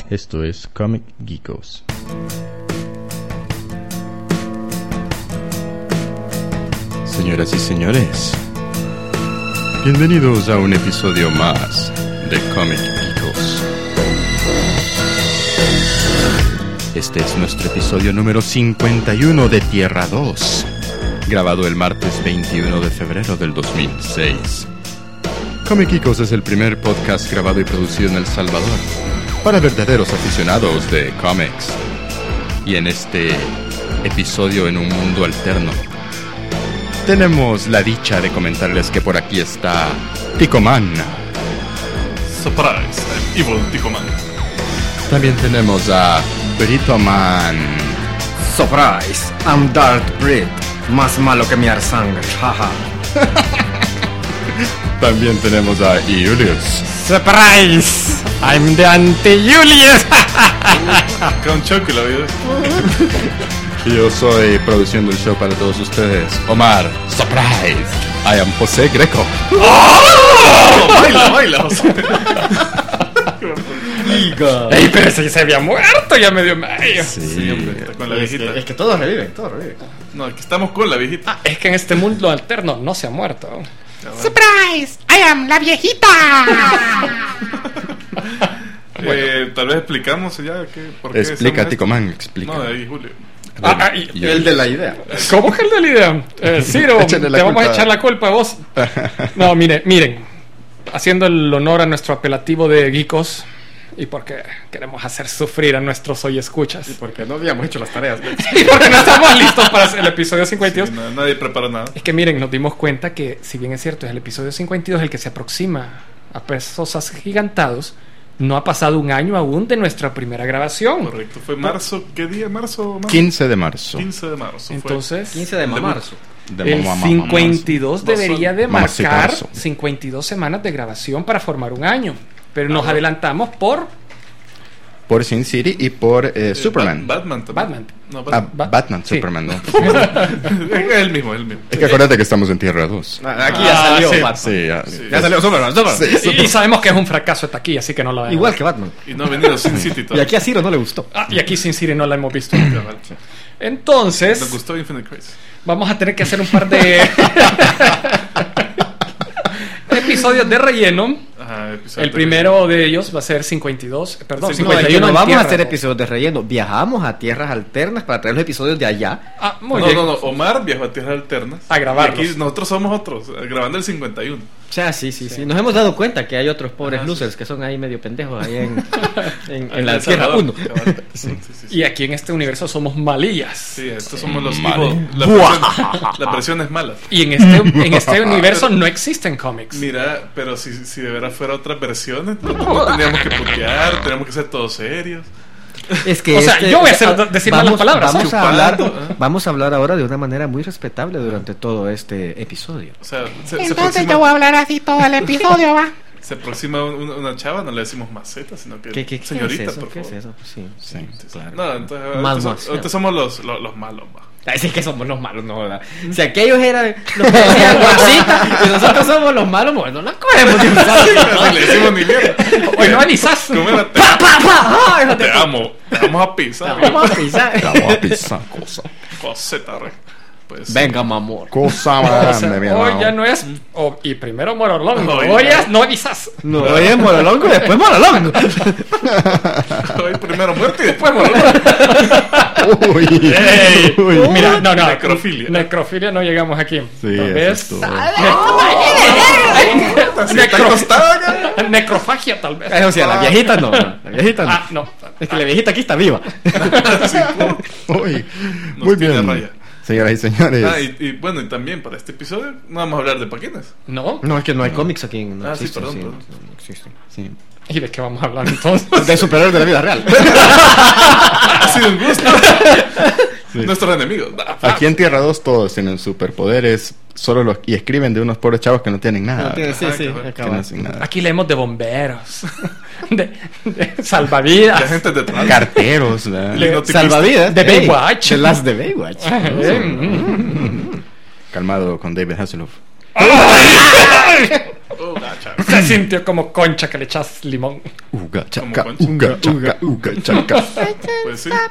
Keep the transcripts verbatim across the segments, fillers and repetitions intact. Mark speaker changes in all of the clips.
Speaker 1: Esto es Comic Geekos. Señoras y señores, bienvenidos a un episodio más de Comic Geekos. Este es nuestro episodio número cincuenta y uno de Tierra dos, grabado el martes veintiuno de febrero del dos mil seis. Comic Geekos es el primer podcast grabado y producido en El Salvador para verdaderos aficionados de cómics. Y en este episodio en un mundo alterno, tenemos la dicha de comentarles que por aquí está Ticoman.
Speaker 2: Surprise, I'm evil Ticoman.
Speaker 1: También tenemos a Britoman.
Speaker 3: Surprise, I'm Darth Brit, más malo que mi Arsanga, jaja.
Speaker 1: También tenemos a Julius.
Speaker 3: Surprise, I'm the anti-Julius.
Speaker 2: Con Chucky la vida.
Speaker 1: Y yo soy produciendo el show para todos ustedes, Omar. Surprise, I am José Greco.
Speaker 2: ¡Oh! Baila, baila, José.
Speaker 3: Ey, pero ese se había muerto ya medio medio.
Speaker 1: Sí,
Speaker 2: Sí, hombre, está con la
Speaker 3: Es
Speaker 2: viejita.
Speaker 3: que, es que todos reviven, todos reviven.
Speaker 2: No, aquí estamos con la viejita.
Speaker 4: Ah, es que en este mundo alterno no se ha muerto.
Speaker 5: ¡Surprise! ¡I am la viejita!
Speaker 2: Eh, tal vez explicamos ya que, por qué
Speaker 1: explica,
Speaker 2: somos
Speaker 1: Ticoman,
Speaker 2: esto.
Speaker 1: explica.
Speaker 2: No, de ahí, Julio.
Speaker 4: Ah, ah, y-
Speaker 1: Y-
Speaker 3: El de la idea.
Speaker 4: ¿Cómo que el de la idea? Eh, Ciro, te
Speaker 1: Échale la
Speaker 4: vamos a
Speaker 1: culpa.
Speaker 4: echar la culpa a vos. No, mire, miren, haciendo el honor a nuestro apelativo de geekos y porque queremos hacer sufrir a nuestros hoy escuchas
Speaker 3: Porque no habíamos hecho las tareas.
Speaker 4: y porque no estamos listos para hacer el episodio cincuenta y dos.
Speaker 2: Sí, na- nadie prepara nada.
Speaker 4: Es que miren, nos dimos cuenta que si bien es cierto es el episodio cincuenta y dos el que se aproxima a pesos agigantados, no ha pasado un año aún de nuestra primera grabación.
Speaker 2: Correcto, fue marzo. ¿Qué día? ¿Marzo? marzo?
Speaker 1: quince de marzo.
Speaker 2: quince de marzo. fue.
Speaker 4: Entonces,
Speaker 3: quince de
Speaker 2: debut.
Speaker 3: marzo.
Speaker 1: De
Speaker 4: el
Speaker 1: mamá, mamá,
Speaker 4: cincuenta y dos
Speaker 2: mamá,
Speaker 4: debería de
Speaker 1: mamá,
Speaker 4: marcar
Speaker 1: mamá.
Speaker 4: cincuenta y dos semanas de grabación para formar un año. Pero nos adelantamos por
Speaker 1: por Sin City y por eh,
Speaker 2: Eh,
Speaker 1: Superman.
Speaker 2: Bat- Batman también.
Speaker 4: Batman.
Speaker 2: No,
Speaker 1: Ah,
Speaker 2: Batman.
Speaker 4: Ba-
Speaker 1: Batman,
Speaker 4: sí.
Speaker 1: Superman, ¿no?
Speaker 2: es el mismo, es el mismo.
Speaker 1: Es que acuérdate que estamos en Tierra dos.
Speaker 3: Aquí ya
Speaker 4: Ah,
Speaker 3: salió
Speaker 4: sí.
Speaker 3: Batman.
Speaker 1: Sí, ya.
Speaker 2: Sí.
Speaker 3: Ya salió Superman, Superman.
Speaker 1: Sí.
Speaker 4: Y, y sabemos que es un fracaso esta aquí, así que no la vemos.
Speaker 3: Igual que Batman.
Speaker 2: Y no ha venido Sin City
Speaker 3: Y
Speaker 2: todavía.
Speaker 3: aquí a Ciro no le gustó.
Speaker 4: Ah, y aquí Sin City no la hemos visto.
Speaker 2: Cabal. Nos
Speaker 4: Entonces,
Speaker 2: gustó Infinite Crisis.
Speaker 4: vamos a tener que hacer un par de episodios de relleno.
Speaker 2: Ajá, episodio
Speaker 4: El primero de ellos va a ser cincuenta y dos, perdón,
Speaker 2: Sí,
Speaker 4: cincuenta y
Speaker 3: No,
Speaker 4: uno
Speaker 3: no
Speaker 4: en
Speaker 3: vamos a
Speaker 4: tierra,
Speaker 3: hacer
Speaker 4: ¿no?
Speaker 3: episodios de relleno. Viajamos a tierras alternas para traer los episodios de allá.
Speaker 4: Ah, muy
Speaker 2: no,
Speaker 4: bien.
Speaker 2: no, no, Omar viajó a Tierras Alternas.
Speaker 4: A grabarlos.
Speaker 2: Y aquí nosotros somos otros, eh, grabando el cincuenta y uno.
Speaker 3: O sea, sí, sí, sí. Nos hemos dado cuenta que hay otros pobres
Speaker 2: Ajá,
Speaker 3: losers
Speaker 2: sí.
Speaker 3: que son ahí medio pendejos ahí en, en,
Speaker 2: Ahí
Speaker 3: en la
Speaker 2: El
Speaker 3: Tierra
Speaker 2: Salvador.
Speaker 3: uno.
Speaker 2: Cabal. Sí, sí, sí, sí.
Speaker 4: Y aquí en este universo somos malillas.
Speaker 2: Sí, estos somos los
Speaker 1: Vale.
Speaker 2: hijos. La presión, la presión es mala.
Speaker 4: Y en este, en este universo no existen cómics.
Speaker 2: Mira, pero si, si de verdad fuera otras versiones, no, no tendríamos que putear, tenemos que ser todos serios.
Speaker 3: Es que
Speaker 4: O sea,
Speaker 3: este-
Speaker 4: yo voy a hacer- decir malas
Speaker 3: vamos,
Speaker 4: palabras,
Speaker 3: Vamos a,
Speaker 2: chupando,
Speaker 3: hablar,
Speaker 2: ¿eh?
Speaker 3: vamos a hablar ahora de una manera muy respetable durante todo este episodio.
Speaker 2: O sea, se, se
Speaker 5: Entonces
Speaker 2: aproxima,
Speaker 5: yo voy a hablar así todo el episodio, ¿va?
Speaker 2: se aproxima un- una chava, no le decimos maceta, sino que
Speaker 3: ¿Qué, qué, qué
Speaker 2: señorita,
Speaker 3: es eso?
Speaker 2: por
Speaker 3: ¿Qué es
Speaker 2: favor.
Speaker 3: eso? Sí.
Speaker 1: Sí.
Speaker 3: Claro.
Speaker 2: No, entonces
Speaker 3: Más,
Speaker 2: ahorita,
Speaker 3: más,
Speaker 2: so- ahorita
Speaker 3: ya.
Speaker 2: somos los, los, los malos, va.
Speaker 3: Ay, sí que somos los malos, no, ¿verdad? Si aquellos eran los que decían guasita y nosotros somos los malos, bueno, no cogemos de usar.
Speaker 2: Casi le decimos ni mierda.
Speaker 4: Hoy no avisas.
Speaker 2: ¿Cómo era? Te,
Speaker 3: ¡Pa, pa, pa! ¡Ay, hijo de
Speaker 2: te
Speaker 3: puta!
Speaker 2: amo, te vamos a pisar.
Speaker 3: Vamos a pisar.
Speaker 1: Vamos a pisar cosa.
Speaker 2: Coseta, re. Pues,
Speaker 3: Venga, mamor.
Speaker 1: Cosa
Speaker 4: O
Speaker 1: más
Speaker 4: sea,
Speaker 1: grande, mi
Speaker 4: hoy
Speaker 1: hermano.
Speaker 4: ya no es. oh, y primero Morolongo.
Speaker 2: Hoy
Speaker 4: Hoy
Speaker 2: no.
Speaker 4: es no avisas.
Speaker 3: No, hoy es Morolongo y después Morolongo.
Speaker 2: hoy primero muerte y después morir.
Speaker 1: Uy.
Speaker 4: Ey,
Speaker 1: Uy.
Speaker 4: Mira, no, no.
Speaker 2: Necrofilia.
Speaker 4: Necrofilia no llegamos aquí.
Speaker 1: Sí,
Speaker 4: Tal
Speaker 1: eso
Speaker 4: vez.
Speaker 1: es todo.
Speaker 2: Así está
Speaker 4: Necro-
Speaker 2: acostado ya.
Speaker 4: Necrofagia, tal vez.
Speaker 3: Eso sí, a la viejita no. La viejita no.
Speaker 4: Ah, no.
Speaker 3: Es que la viejita aquí está viva.
Speaker 1: Uy.
Speaker 2: Nos
Speaker 1: Muy
Speaker 2: tiene
Speaker 1: bien.
Speaker 2: raya.
Speaker 1: Señoras y señores.
Speaker 2: Ah, y, y bueno, y también para este episodio no vamos a hablar de paquines.
Speaker 4: No.
Speaker 3: No, es que no hay cómics aquí. No
Speaker 2: Ah, sí,
Speaker 3: existen,
Speaker 2: perdón,
Speaker 3: sí,
Speaker 2: perdón.
Speaker 3: no, no existen.
Speaker 1: Sí.
Speaker 4: ¿Y de qué vamos a hablar entonces?
Speaker 3: De superhéroes de la vida real.
Speaker 2: Ha sido un gusto. Nuestros enemigos. Ah,
Speaker 1: Aquí en Tierra dos todos tienen superpoderes, solo los y escriben de unos pobres chavos que no tienen nada.
Speaker 3: No tiene- sí,
Speaker 2: Ajá,
Speaker 3: sí,
Speaker 2: cabal.
Speaker 1: Que
Speaker 3: acaba.
Speaker 1: no hacen nada.
Speaker 4: Aquí leemos de bomberos, de, de
Speaker 2: la
Speaker 4: salvavidas,
Speaker 2: gente de atrás.
Speaker 1: Carteros, ¿verdad?
Speaker 2: Le- hipnotipista.
Speaker 3: Salvavidas.
Speaker 4: De
Speaker 3: Ey,
Speaker 4: Baywatch.
Speaker 3: De las de Baywatch.
Speaker 4: Eh, mm.
Speaker 1: Calmado con David Hasselhoff.
Speaker 2: Oh, God. chacha.
Speaker 4: Se sintió como concha que le echas limón.
Speaker 1: Uga,
Speaker 2: Como
Speaker 1: chaca,
Speaker 2: concha.
Speaker 1: uga, chaca, uga, chaca.
Speaker 2: Pues sí.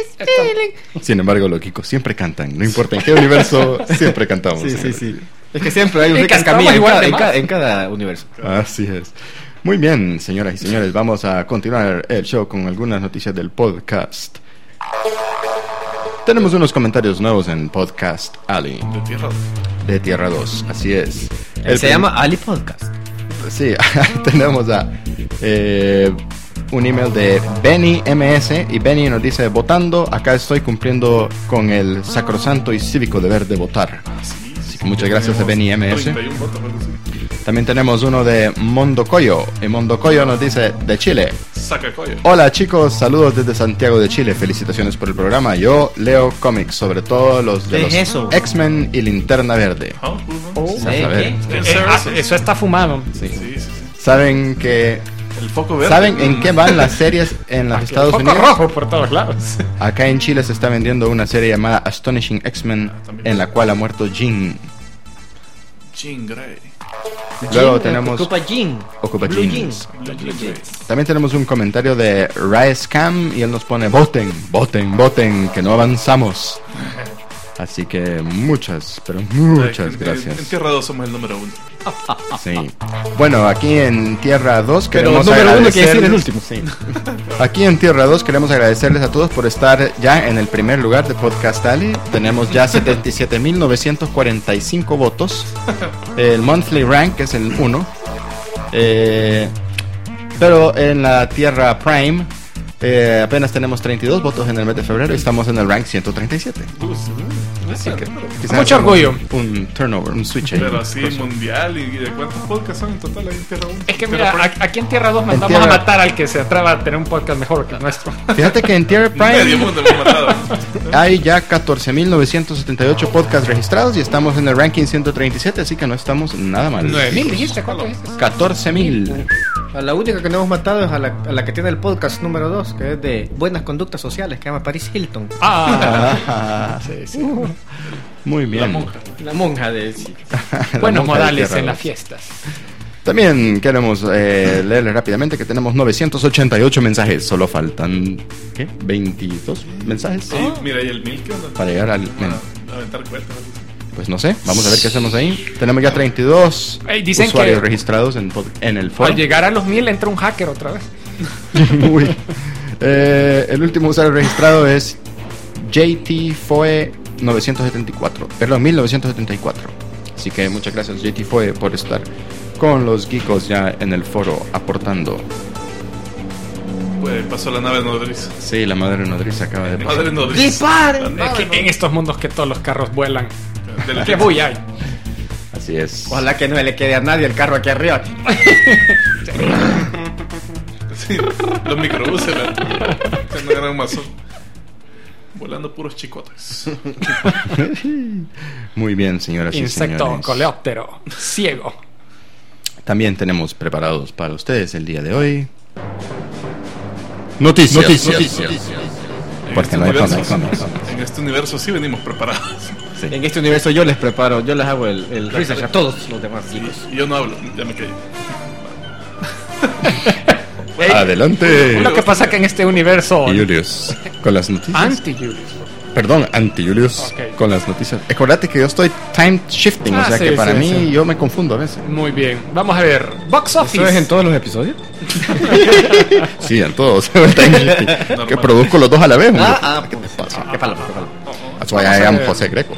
Speaker 1: Sin embargo, los Kikos siempre cantan. No importa en qué universo, siempre cantamos.
Speaker 3: Sí, sí,
Speaker 1: señores.
Speaker 3: sí. Es que siempre hay un
Speaker 4: Y
Speaker 3: Ricas
Speaker 4: cantamos
Speaker 3: Camilla en
Speaker 4: igual
Speaker 3: cada,
Speaker 4: de
Speaker 3: en,
Speaker 4: más.
Speaker 3: cada, en cada universo.
Speaker 1: Así es. Muy bien, señoras y señores, vamos a continuar el show con algunas noticias del podcast. Tenemos unos comentarios nuevos en Podcast Alley
Speaker 2: De tierra.
Speaker 1: de Tierra dos, así es.
Speaker 3: Él se
Speaker 1: prim-
Speaker 3: llama Ali Podcast.
Speaker 1: Sí, tenemos a eh, un email de Benny M S y Benny nos dice: votando, acá estoy cumpliendo con el sacrosanto y cívico deber de votar.
Speaker 2: Sí,
Speaker 1: Así que muchas gracias a Benny M S.
Speaker 2: treinta y uno votos, algo así.
Speaker 1: También tenemos uno de Mondocoyo y Mondocoyo nos dice: de Chile.
Speaker 2: Saca coyo.
Speaker 1: Hola chicos, saludos desde Santiago de Chile, felicitaciones por el programa. Yo leo cómics, sobre todo los de
Speaker 3: ¿Qué
Speaker 1: los
Speaker 3: es eso?
Speaker 1: X-Men y Linterna Verde.
Speaker 2: Ah, uh, uh.
Speaker 1: Vas a ver.
Speaker 3: ¿Qué?
Speaker 2: ¿Quién
Speaker 4: Eh,
Speaker 2: será
Speaker 4: ah,
Speaker 2: eso?
Speaker 4: eso está fumado.
Speaker 1: Sí.
Speaker 2: Sí, sí, sí.
Speaker 1: ¿Saben que
Speaker 2: El foco verde.
Speaker 1: ¿Saben en qué van las series en los Estados
Speaker 4: Foco
Speaker 1: Unidos?
Speaker 4: rojo por todos lados.
Speaker 1: Acá en Chile se está vendiendo una serie llamada Astonishing X-Men,
Speaker 2: también.
Speaker 1: en la cual ha muerto Jean.
Speaker 2: Jean Grey.
Speaker 1: Luego
Speaker 3: Jean,
Speaker 1: tenemos
Speaker 3: Ocupa Jean.
Speaker 1: Ocupa
Speaker 3: Blue
Speaker 1: Jeans.
Speaker 2: Blue Grey.
Speaker 1: También tenemos un comentario de Rice Cam y él nos pone: voten, voten, voten, que no avanzamos. Así que muchas, pero muchas
Speaker 2: En-
Speaker 1: gracias.
Speaker 2: En Tierra dos somos el número uno.
Speaker 1: Sí. Bueno, aquí en Tierra dos
Speaker 3: Pero
Speaker 1: queremos
Speaker 3: número uno quiere decir el
Speaker 1: agradecerles-
Speaker 3: último.
Speaker 1: Sí. Aquí en Tierra dos queremos agradecerles a todos por estar ya en el primer lugar de Podcast Alley. Tenemos ya setenta y siete mil novecientos cuarenta y cinco votos. El monthly rank es el uno. Eh, pero en la Tierra Prime eh, apenas tenemos treinta y dos votos en el mes de febrero y estamos en el rank ciento treinta y siete. Así que quizás
Speaker 4: Mucho
Speaker 1: hagamos
Speaker 4: orgullo.
Speaker 1: Un turnover, un switch ahí.
Speaker 2: Pero así mundial. ¿Y de cuántos podcasts son en total ahí en Tierra uno?
Speaker 4: Es que
Speaker 2: Tierra
Speaker 4: mira,
Speaker 2: Prime.
Speaker 4: a- aquí en Tierra dos
Speaker 1: En
Speaker 4: mandamos
Speaker 1: Tierra-
Speaker 4: a matar al que se atreva a tener un podcast mejor que el nuestro.
Speaker 1: Fíjate que en Tierra
Speaker 2: Medio
Speaker 1: Prime
Speaker 2: mundo hemos matado.
Speaker 1: hay ya catorce mil novecientos setenta y ocho podcasts registrados y estamos en el ranking ciento treinta y siete, así que no estamos nada mal.
Speaker 4: nueve mil dijiste, ¿cuánto dijiste?
Speaker 1: catorce mil.
Speaker 3: A la única que no hemos matado es a la, a la que tiene el podcast número dos, que es de buenas conductas sociales, que se llama Paris Hilton.
Speaker 4: Ah,
Speaker 1: Ah,
Speaker 4: sí, sí.
Speaker 1: muy bien.
Speaker 2: La monja.
Speaker 3: La monja de...
Speaker 1: La
Speaker 4: Buenos
Speaker 1: monja de
Speaker 4: modales
Speaker 1: Tierra
Speaker 4: en las
Speaker 1: dos.
Speaker 4: fiestas.
Speaker 1: También queremos eh, leerles rápidamente que tenemos novecientos ochenta y ocho mensajes. Solo faltan, ¿qué? veintidós mensajes
Speaker 2: Sí, mira, ¿y el mil qué onda?
Speaker 1: para llegar al...
Speaker 2: A aventar cuentas.
Speaker 1: Pues no sé, vamos a ver qué hacemos ahí. Tenemos ya treinta y dos
Speaker 4: Ey, dicen
Speaker 1: usuarios
Speaker 4: que-
Speaker 1: registrados en, pod- en el foro.
Speaker 4: Al llegar a los mil entra un hacker otra vez.
Speaker 1: Uy. Eh, el último usuario registrado es J T Foe novecientos setenta y cuatro, perdón, mil novecientos setenta y cuatro. Así que muchas gracias J T Foe por estar con los geekos ya en el foro aportando.
Speaker 2: Pues pasó la nave nodriza.
Speaker 1: Sí, la madre nodriza acaba de pasar.
Speaker 2: Madre nodriza.
Speaker 3: ¡Disparen!
Speaker 2: La
Speaker 4: Es
Speaker 2: nave
Speaker 4: que en estos mundos que todos los carros vuelan.
Speaker 2: nodriza.
Speaker 4: ¿Qué voy hay?
Speaker 1: Así es.
Speaker 3: Ojalá que no le quede a nadie el carro aquí arriba.
Speaker 2: Sí, los microbuses, ¿verdad? Que no eran mazón. Volando puros chicotes.
Speaker 1: Muy bien, señoras y
Speaker 4: Insecto,
Speaker 1: señores.
Speaker 4: coleóptero, ciego.
Speaker 1: También tenemos preparados para ustedes el día de hoy noticias. Noticias.
Speaker 2: En
Speaker 1: Porque
Speaker 2: este,
Speaker 1: no hay
Speaker 2: universo,
Speaker 1: cómics, cómics.
Speaker 2: en este universo sí venimos preparados.
Speaker 1: Sí.
Speaker 3: En este universo yo les preparo, yo les hago el, el research a todos los demás chicos.
Speaker 2: Y yo no hablo, ya me callo.
Speaker 1: Adelante.
Speaker 4: Lo que pasa que en este universo
Speaker 1: Y Julius, con las noticias.
Speaker 4: anti-Julius.
Speaker 1: Perdón, anti-Julius,
Speaker 4: Ok.
Speaker 1: con las noticias. Acuérdate que yo estoy time shifting,
Speaker 4: Ah,
Speaker 1: o sea
Speaker 4: sí,
Speaker 1: que para
Speaker 4: sí,
Speaker 1: mí
Speaker 4: sí.
Speaker 1: yo me confundo a veces.
Speaker 4: Muy bien. Vamos a ver. Box Office.
Speaker 3: ¿Eso es en todos los episodios?
Speaker 1: Sí, en todos. time shifting. que
Speaker 2: Normal.
Speaker 1: produzco los dos a la vez. hombre.
Speaker 3: Ah, ah,
Speaker 1: ¿Qué te pasa?
Speaker 3: qué palabra, qué palabra.
Speaker 1: That's why
Speaker 4: Vamos
Speaker 1: I
Speaker 4: a
Speaker 1: am
Speaker 4: ver.
Speaker 1: José Greco.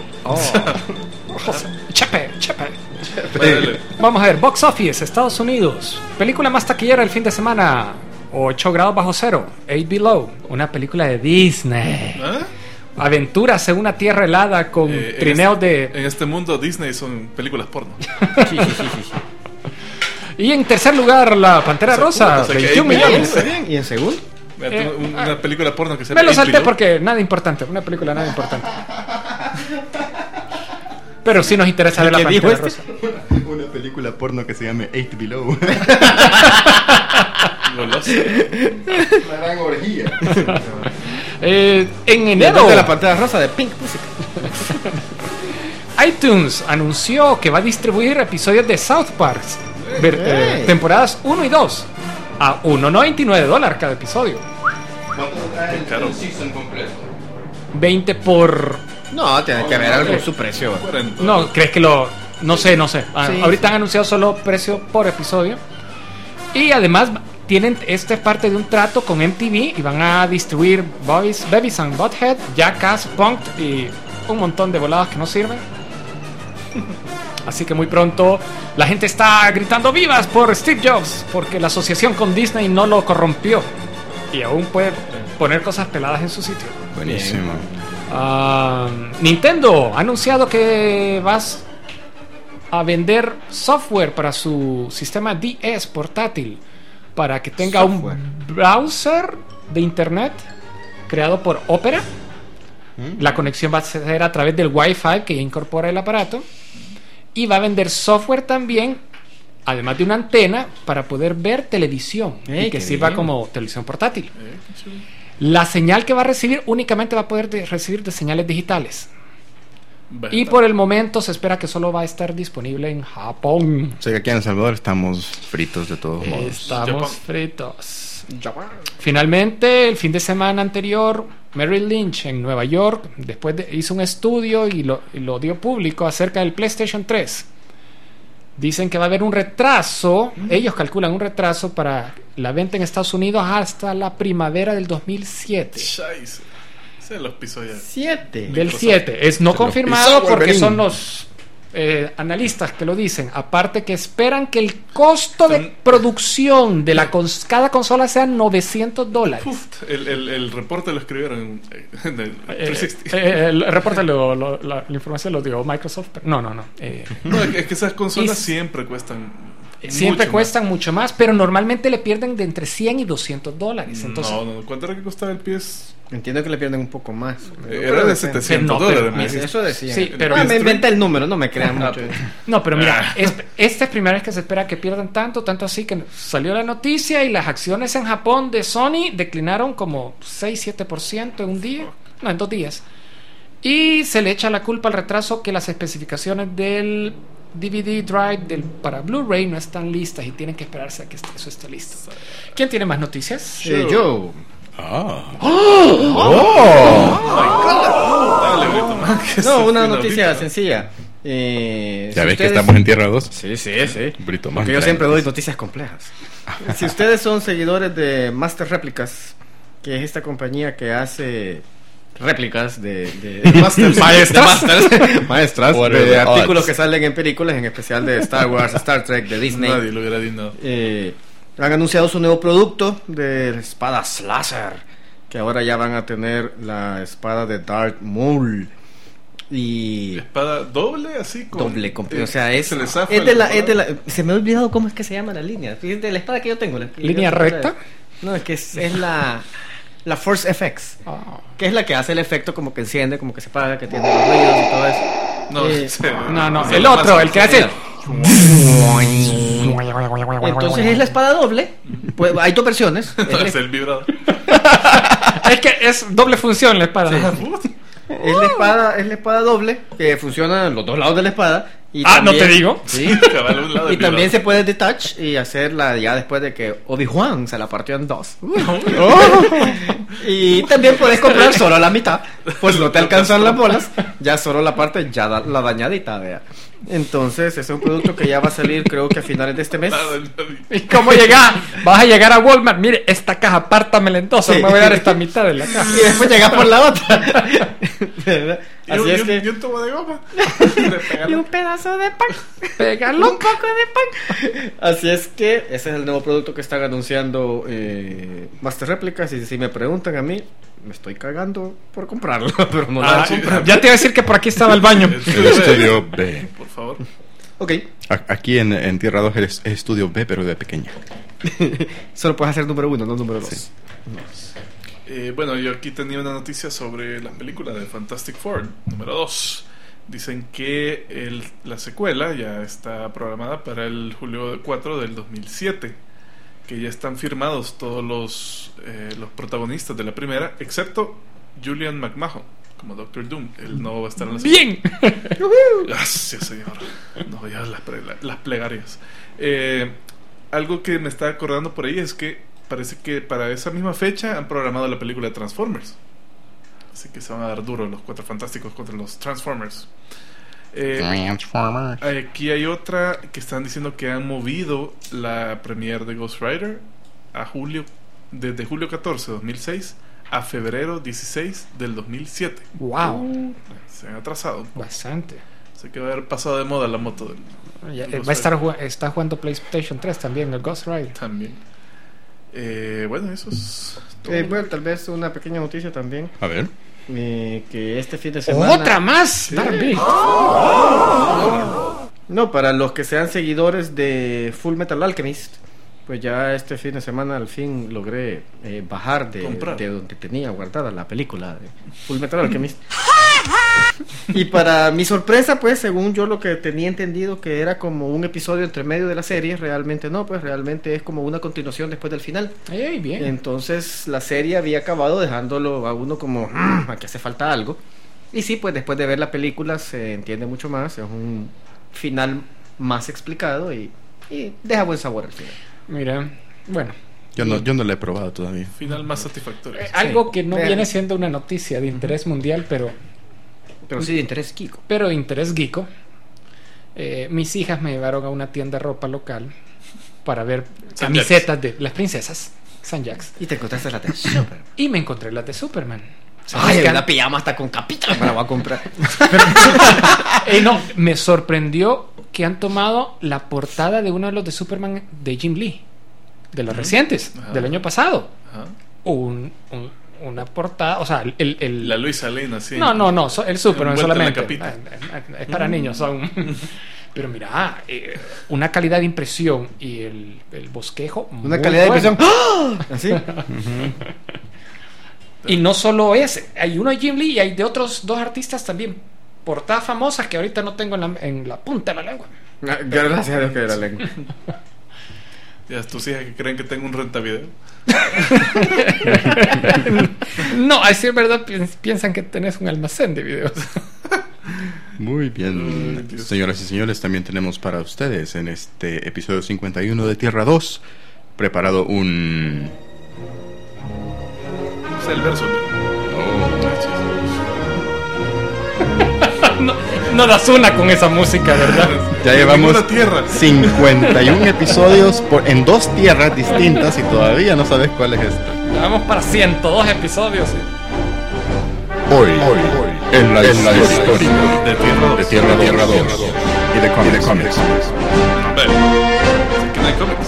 Speaker 4: Chepe, chepe.
Speaker 2: Dale, dale.
Speaker 4: Vamos a ver. Box Office, Estados Unidos. Película más taquillera el fin de semana. ocho grados bajo cero. eight Below. Una película de Disney.
Speaker 2: ¿Ah?
Speaker 4: Aventuras en una tierra helada con
Speaker 2: Eh, en
Speaker 4: trineos
Speaker 2: este-
Speaker 4: de...
Speaker 2: En este mundo Disney son películas porno.
Speaker 3: Sí, sí, sí, sí, sí.
Speaker 4: Y en tercer lugar, La Pantera
Speaker 2: O sea,
Speaker 4: Rosa.
Speaker 2: o sea, que
Speaker 4: veintiún
Speaker 2: hay
Speaker 4: millones.
Speaker 3: Está bien. ¿Y en segundo?
Speaker 2: Mira,
Speaker 4: Eh,
Speaker 2: tú, un- una película porno que se
Speaker 4: Me lo
Speaker 2: Eight
Speaker 4: salté
Speaker 2: Below.
Speaker 4: porque nada importante. Una película nada importante. Pero sí nos interesa ver La
Speaker 3: ¿Qué dijo
Speaker 4: Pantera
Speaker 3: este?
Speaker 4: Rosa.
Speaker 1: Una película porno que se llama Eight Below.
Speaker 2: Goloso.
Speaker 1: Una gran orgía.
Speaker 4: Eh, en
Speaker 3: Y
Speaker 4: enero,
Speaker 3: de la pantalla rosa de Pink Music.
Speaker 4: iTunes anunció que va a distribuir episodios de South Park ver- eh, temporadas uno y dos a uno noventa y nueve dólares cada episodio.
Speaker 1: ¿Cuánto trae
Speaker 2: el- Caro. el
Speaker 1: season completo?
Speaker 4: veinte por...
Speaker 3: No, tiene que haber algo en su precio.
Speaker 2: cuarenta.
Speaker 4: No, ¿crees que lo...? No sé, no sé. Ah,
Speaker 3: Sí,
Speaker 4: ahorita
Speaker 3: sí.
Speaker 4: han anunciado solo precio por episodio. Y además tienen, esta es parte de un trato con M T V y van a distribuir Boys, Beavis and Butthead, Jackass, Punk'd y un montón de voladas que no sirven. Así que muy pronto la gente está gritando vivas por Steve Jobs porque la asociación con Disney no lo corrompió y aún puede poner cosas peladas en su sitio.
Speaker 1: Buenísimo.
Speaker 4: Ah, Nintendo ha anunciado que vas a vender software para su sistema D S portátil para que tenga
Speaker 3: Software.
Speaker 4: un browser de internet creado por Opera. La conexión va a ser a través del Wi-Fi que ya incorpora el aparato y va a vender software también, además de una antena, para poder ver televisión
Speaker 3: Ey,
Speaker 4: y que
Speaker 3: qué
Speaker 4: sirva
Speaker 3: bien.
Speaker 4: como televisión portátil.
Speaker 2: Eh, qué chulo.
Speaker 4: La señal que va a recibir únicamente va a poder de- recibir de señales digitales.
Speaker 2: Bueno,
Speaker 4: Y por el momento se espera que solo va a estar disponible en Japón.
Speaker 1: O sea que aquí en El Salvador estamos fritos de todos modos.
Speaker 4: Estamos
Speaker 2: Japón.
Speaker 4: fritos. Finalmente, el fin de semana anterior, Merrill Lynch en Nueva York después de- hizo un estudio y lo, y lo dio público acerca del PlayStation tres. Dicen que va a haber un retraso, ellos calculan un retraso para la venta en Estados Unidos hasta la primavera del dos mil siete.
Speaker 2: Scheiße. Ese los pisó ya.
Speaker 3: Siete.
Speaker 4: Del
Speaker 2: Cosa.
Speaker 4: siete. Es no
Speaker 1: Se lo
Speaker 4: confirmado
Speaker 1: pisó
Speaker 4: porque
Speaker 1: Wolverine.
Speaker 4: son los eh, analistas que lo dicen. Aparte que esperan que el costo de
Speaker 2: Son-
Speaker 4: producción de la cons- cada consola sea novecientos dólares.
Speaker 2: Uf, el, el, el reporte lo escribieron en, en el
Speaker 4: Eh,
Speaker 2: trescientos sesenta.
Speaker 4: eh, el reporte, lo- lo- la, la información lo dio Microsoft. pero- no, no, no. eh,
Speaker 2: No, es que- es que esas consolas
Speaker 4: Y-
Speaker 2: siempre cuestan.
Speaker 4: siempre
Speaker 2: mucho
Speaker 4: cuestan mucho más, pero normalmente le pierden de entre cien y doscientos dólares.
Speaker 2: más.
Speaker 4: Entonces,
Speaker 2: No, no, ¿cuánto era que costaba el P S?
Speaker 3: Entiendo que le pierden un poco más.
Speaker 2: Era de setecientos
Speaker 4: no, pero-
Speaker 2: dólares. me
Speaker 3: Eso,
Speaker 2: dijiste.
Speaker 3: eso decía.
Speaker 4: Sí, pero-
Speaker 3: Ah, me inventa el número, no me crean mucho.
Speaker 4: no, pero
Speaker 2: Ah.
Speaker 4: mira, es- esta es primera vez que se espera que pierdan tanto, tanto así que salió la noticia y las acciones en Japón de Sony declinaron como seis siete por ciento en un día, no, en dos días. Y se le echa la culpa al retraso que las especificaciones del D V D drive del, para Blu-ray no están listas y tienen que esperarse a que est- eso esté listo. ¿Quién tiene más noticias?
Speaker 3: Eh, yo.
Speaker 1: Ah.
Speaker 2: Dale, Brito, man, que
Speaker 3: No,
Speaker 2: se
Speaker 3: una
Speaker 2: fue
Speaker 3: noticia
Speaker 2: ahorita.
Speaker 3: sencilla. Eh,
Speaker 1: Ya
Speaker 3: si
Speaker 1: ves que
Speaker 3: ustedes-
Speaker 1: estamos en Tierra dos.
Speaker 3: Sí, sí, sí.
Speaker 1: Brito Man
Speaker 3: Porque yo
Speaker 1: trae
Speaker 3: siempre doy
Speaker 1: noticias.
Speaker 3: noticias complejas. Si ustedes son seguidores de Master Réplicas, que es esta compañía que hace réplicas de, de
Speaker 2: Masters.
Speaker 3: maestras, maestras
Speaker 1: What are
Speaker 3: de
Speaker 1: the
Speaker 3: artículos
Speaker 1: odds?
Speaker 3: que salen en películas, en especial de Star Wars, Star Trek, de Disney.
Speaker 2: Nadie lo hubiera adivinado.
Speaker 3: Eh, han anunciado su nuevo producto de espadas láser, que ahora ya van a tener la espada de Darth Maul. Y
Speaker 2: Espada doble, así con.
Speaker 3: doble con-
Speaker 2: eh,
Speaker 3: o sea, es,
Speaker 2: se le zafa
Speaker 3: es de
Speaker 2: el
Speaker 3: la, es de la-
Speaker 2: espada.
Speaker 3: se me ha olvidado cómo es que se llama la línea. Fíjate, la espada que yo tengo. la-
Speaker 4: ¿Línea
Speaker 3: yo-
Speaker 4: recta?
Speaker 3: No, es que es, es la la Force F X,
Speaker 4: Ah,
Speaker 3: que es la que hace el efecto como que enciende, como que se apaga, que tiene los ruidos y todo eso.
Speaker 2: No,
Speaker 3: Eh,
Speaker 2: se-
Speaker 4: no, no,
Speaker 2: se
Speaker 4: el
Speaker 2: le
Speaker 4: otro,
Speaker 2: pasa.
Speaker 4: el que hace.
Speaker 3: Entonces es la espada doble. Pues, hay dos versiones. Es la-
Speaker 2: Es el vibrador.
Speaker 4: Es que es doble función la espada.
Speaker 3: Es la espada, es la espada doble que funciona en los dos lados de la espada. Y
Speaker 4: Ah, ¿no
Speaker 3: también-
Speaker 4: te digo?
Speaker 3: Sí.
Speaker 2: Cabal, un lado
Speaker 3: Y
Speaker 2: del
Speaker 3: también se
Speaker 2: vibrador.
Speaker 3: puede detach y hacerla ya después de que Obi-Wan se la partió en dos. Y también puedes comprar solo la mitad, pues no te alcanzan las bolas, ya solo la parte ya da- la dañadita, vea. Entonces, ese es un producto que ya va a salir creo que a finales de este mes.
Speaker 2: Nada, nadie.
Speaker 4: ¿Y cómo llegar? Vas a llegar a Walmart. Mire, esta caja, pártamela en dos.
Speaker 3: Sí.
Speaker 4: Me voy a dar esta mitad de la caja.
Speaker 3: Y después llegas por la otra. ¿Verdad?
Speaker 2: Y
Speaker 3: Así
Speaker 2: un-
Speaker 3: es
Speaker 2: y un-
Speaker 3: que...
Speaker 2: y un tubo de goma. Le pega
Speaker 5: Y
Speaker 2: la-
Speaker 5: un pedazo de pan.
Speaker 4: Pégalo.
Speaker 5: Un poco de pan.
Speaker 3: Así es que ese es el nuevo producto que están anunciando eh, Master Réplicas. Y si me preguntan a mí, me estoy cagando por comprarlo, pero no la
Speaker 4: Ah,
Speaker 3: he comprado.
Speaker 4: ya te iba a decir que por aquí estaba el baño.
Speaker 1: El estudio B.
Speaker 2: Por favor.
Speaker 3: Ok,
Speaker 1: A- Aquí en, en Tierra dos es, es estudio B, pero de pequeña.
Speaker 3: solo puedes hacer número uno, no número dos.
Speaker 1: Sí.
Speaker 2: Eh, bueno, yo aquí tenía una noticia sobre la película de Fantastic Four, número dos. Dicen que el- la secuela ya está programada para el julio cuatro del dos mil siete. Que ya están firmados todos los, eh, los protagonistas de la primera, excepto Julian McMahon, como Doctor Doom. Él no va a estar en la
Speaker 4: ¡Bien!
Speaker 2: Gracias, señor. No, ya las, las plegarias. Eh, algo que me está acordando por ahí es que parece que para esa misma fecha han programado la película de Transformers. Así que se van a dar duro los Cuatro Fantásticos contra los Transformers. Eh,
Speaker 1: Transformers.
Speaker 2: Aquí hay otra que están diciendo que han movido la premiere de Ghost Rider a julio, desde julio catorce de dos mil seis a febrero dieciséis del dos mil siete.
Speaker 4: ¡Wow!
Speaker 2: Se han atrasado un poco.
Speaker 4: Bastante.
Speaker 2: Así que va a haber pasado de moda la moto del,
Speaker 4: Ya,
Speaker 2: del
Speaker 4: eh,
Speaker 2: Ghost
Speaker 4: va a estar
Speaker 2: Rider
Speaker 4: ju- está jugando PlayStation tres también, el Ghost Rider.
Speaker 2: también. Eh, bueno, eso es todo.
Speaker 3: Eh, bueno, tal vez una pequeña noticia también.
Speaker 1: A ver.
Speaker 3: eh, que este fin de semana.
Speaker 4: ¡Otra más! Barbie.
Speaker 3: No, para los que sean seguidores de Full Metal Alchemist, pues ya este fin de semana al fin logré eh, bajar de,
Speaker 2: Comprar.
Speaker 3: de donde tenía guardada la película de Full Metal Alchemist. Y para mi sorpresa, pues según yo lo que tenía entendido que era como un episodio entre medio de la serie, realmente no, pues realmente es como una continuación después del final.
Speaker 4: Ay, ay, bien.
Speaker 3: Entonces la serie había acabado dejándolo a uno como, "Mm, aquí hace falta algo". Y sí, pues después de ver la película se entiende mucho más, es un final más explicado y, y deja buen sabor al final.
Speaker 4: Mira, bueno.
Speaker 1: Yo no, yo no la he probado todavía.
Speaker 2: Final más satisfactorio.
Speaker 4: Eh, algo que no
Speaker 3: Vean.
Speaker 4: viene siendo una noticia de interés mundial, pero,
Speaker 3: Pero sí de interés Kiko.
Speaker 4: pero de interés geeko. Eh, mis hijas me llevaron a una tienda de ropa local para ver
Speaker 2: San
Speaker 4: camisetas de las princesas, San Jacks.
Speaker 3: Y te encontraste la de Super.
Speaker 4: Y me encontré las de Superman. ¿Sabes
Speaker 3: Ay,
Speaker 4: qué?
Speaker 3: una pijama hasta con capita me la voy a comprar.
Speaker 4: Eh, no, me sorprendió que han tomado la portada de uno de los de Superman de Jim Lee, de los recientes,
Speaker 2: Ajá.
Speaker 4: del año pasado.
Speaker 2: Ajá.
Speaker 4: Un, un- una portada, o sea, el... el-
Speaker 2: La Luisa Lane, sí.
Speaker 4: no, no, no, so- el Superman
Speaker 2: Envuelta en la
Speaker 4: solamente.
Speaker 2: capita.
Speaker 4: Eh, eh, Es para niños, son... Pero mira, eh, una calidad de impresión y el, el bosquejo...
Speaker 3: Una
Speaker 4: muy
Speaker 3: calidad
Speaker 4: bueno.
Speaker 3: de impresión. ¡Ah! Así.
Speaker 4: Y no solo ese, hay uno de Jim Lee y hay de otros dos artistas también, portadas famosas que ahorita no tengo en la, en la punta de la lengua.
Speaker 3: Gracias a Dios que era lengua.
Speaker 2: Ya tus hijas que creen que tengo un rentavideo.
Speaker 4: No, a decir verdad, pi- piensan que tenés un almacén de videos.
Speaker 1: Muy bien.
Speaker 2: Ay, Dios.
Speaker 1: Señoras y señores, también tenemos para ustedes en este episodio cincuenta y uno de Tierra dos preparado un...
Speaker 2: Es el verso.
Speaker 4: No, no das una con esa música, ¿verdad?
Speaker 1: Ya llevamos
Speaker 2: Ninguna tierra.
Speaker 1: cincuenta y uno episodios por, en dos tierras distintas y todavía no sabes cuál es esta.
Speaker 4: Vamos para ciento dos episodios.
Speaker 1: Hoy, en la, en la historia
Speaker 2: De Tierra dos.
Speaker 1: de Tierra, Tierra dos y de cómics. Y de cómics.
Speaker 2: Hombre, aquí no hay cómics.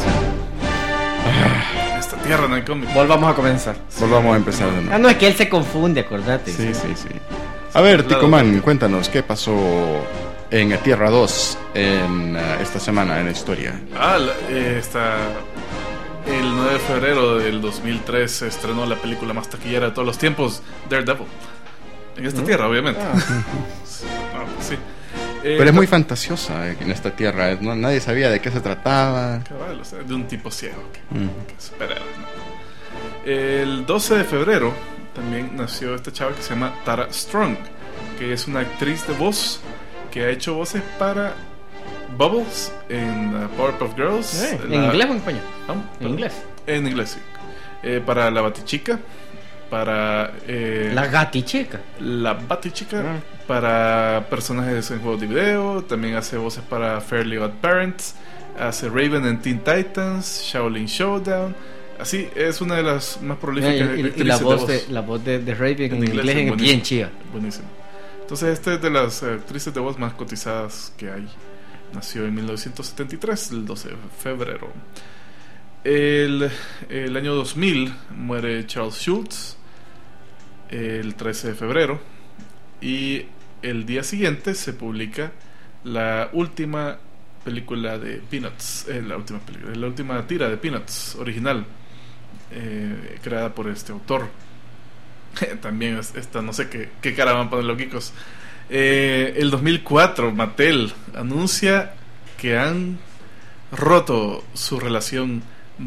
Speaker 2: En esta tierra no hay cómics.
Speaker 3: Volvamos a comenzar.
Speaker 1: Volvamos a empezar de
Speaker 3: Ah,
Speaker 1: nuevo.
Speaker 3: no, es que él se confunde, acordate.
Speaker 1: Sí, sí, sí. A ver,
Speaker 2: Claro.
Speaker 1: Ticoman, cuéntanos qué pasó en Tierra dos en uh, esta semana en la historia.
Speaker 2: Ah, la- eh, está. El nueve de febrero del dos mil tres se estrenó la película más taquillera de todos los tiempos, Daredevil. En esta tierra, obviamente. Sí, no, pues sí. Eh,
Speaker 1: Pero es muy fantasiosa eh, en esta tierra. No, nadie sabía de qué se trataba.
Speaker 2: cabal, o sea, de un tipo ciego que,
Speaker 1: Mm.
Speaker 2: que espera, ¿no? El doce de febrero también nació esta chava que se llama Tara Strong, que es una actriz de voz que ha hecho voces para Bubbles en uh, Powerpuff Girls.
Speaker 3: Eh,
Speaker 2: la-
Speaker 3: ¿En inglés o en español?
Speaker 2: ¿No?
Speaker 3: En
Speaker 2: Perdón.
Speaker 3: inglés.
Speaker 2: En inglés, sí. Eh, para La Batichica, para eh,
Speaker 3: La gaticheca.
Speaker 2: La Batichica,
Speaker 3: Ah.
Speaker 2: para personajes en juegos de video, también hace voces para Fairly Odd Parents, hace Raven en Teen Titans, Shaolin Showdown. Así, es una de las más prolíficas
Speaker 3: Eh, y, y
Speaker 2: actrices
Speaker 3: la
Speaker 2: de
Speaker 3: voz de, la voz de, de Raven en, inglés,
Speaker 2: es
Speaker 3: es bien
Speaker 2: buenísimo.
Speaker 3: chida.
Speaker 2: Buenísimo. Entonces, esta es de las eh, actrices de voz más cotizadas que hay. Nació en mil novecientos setenta y tres, el doce de febrero. El, el año dos mil muere Charles Schultz, el trece de febrero. Y el día siguiente se publica la última película de Peanuts, eh, la última película, la última tira de Peanuts original, eh, creada por este autor. También es- esta, no sé qué, qué cara van a poner los geekos. Eh, el dos mil cuatro, Mattel anuncia que han roto su relación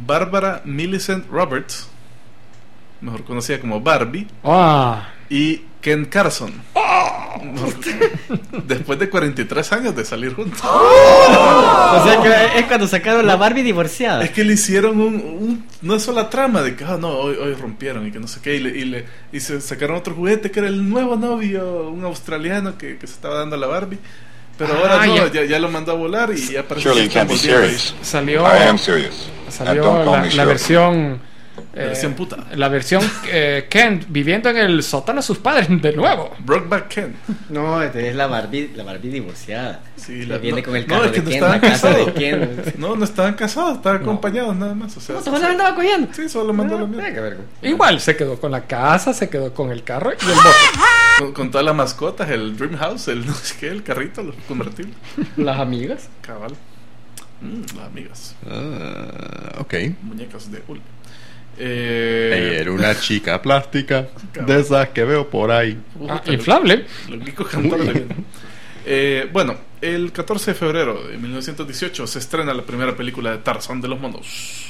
Speaker 2: Barbara Millicent Roberts, mejor conocida como Barbie,
Speaker 4: Ah,
Speaker 2: y Ken Carson. Después de cuarenta y tres años de salir juntos.
Speaker 3: O sea que es cuando sacaron la Barbie divorciada.
Speaker 2: Es que le hicieron un, un no es solo la trama de que ah, no, hoy, hoy rompieron y que no sé qué, y, le, y, le, y se sacaron otro juguete que era el nuevo novio, un australiano que, que se estaba dando a la Barbie. Pero
Speaker 4: Ah,
Speaker 2: ahora no,
Speaker 4: ya.
Speaker 2: ya, ya lo mandó a volar y ya parece
Speaker 6: Surely you
Speaker 2: que
Speaker 6: can't be
Speaker 2: están volviendo
Speaker 6: serious.
Speaker 4: Salió,
Speaker 6: I am serious. And
Speaker 4: salió
Speaker 6: don't call
Speaker 4: la,
Speaker 6: me
Speaker 4: la
Speaker 6: Shirley.
Speaker 4: versión.
Speaker 2: La versión puta.
Speaker 4: La versión eh, Ken viviendo en el sótano de sus padres de nuevo.
Speaker 2: Brokeback Ken.
Speaker 3: No, es la Barbie, la Barbie divorciada.
Speaker 2: Sí,
Speaker 3: Que
Speaker 2: la-
Speaker 3: viene
Speaker 2: no,
Speaker 3: con el
Speaker 2: no,
Speaker 3: carro
Speaker 2: es que
Speaker 3: de
Speaker 2: no
Speaker 3: Ken,
Speaker 2: estaban
Speaker 3: la casa de
Speaker 2: casados.
Speaker 3: Ken.
Speaker 2: No, no estaban casados, estaban acompañados nada más. O sea,
Speaker 3: ¿Cómo se la andaba cogiendo?
Speaker 2: sí, solo mandó la mierda.
Speaker 3: Eh, qué verga.
Speaker 4: Igual se quedó con la casa, se quedó con el carro y el bote.
Speaker 2: Con, con todas las mascotas, el Dream House, el no sé qué, el carrito, los convertibles.
Speaker 3: Las amigas.
Speaker 2: Cabal. Mm, las amigas.
Speaker 1: Ah, ok.
Speaker 2: Muñecas de hule. Eh,
Speaker 1: Ella era una chica plástica
Speaker 2: Cabrón.
Speaker 1: de esas que veo por ahí.
Speaker 4: Ah, inflable.
Speaker 2: Los Kiko cantando la vida. Eh, bueno, el catorce de febrero de mil novecientos dieciocho se estrena la primera película de Tarzán de los monos.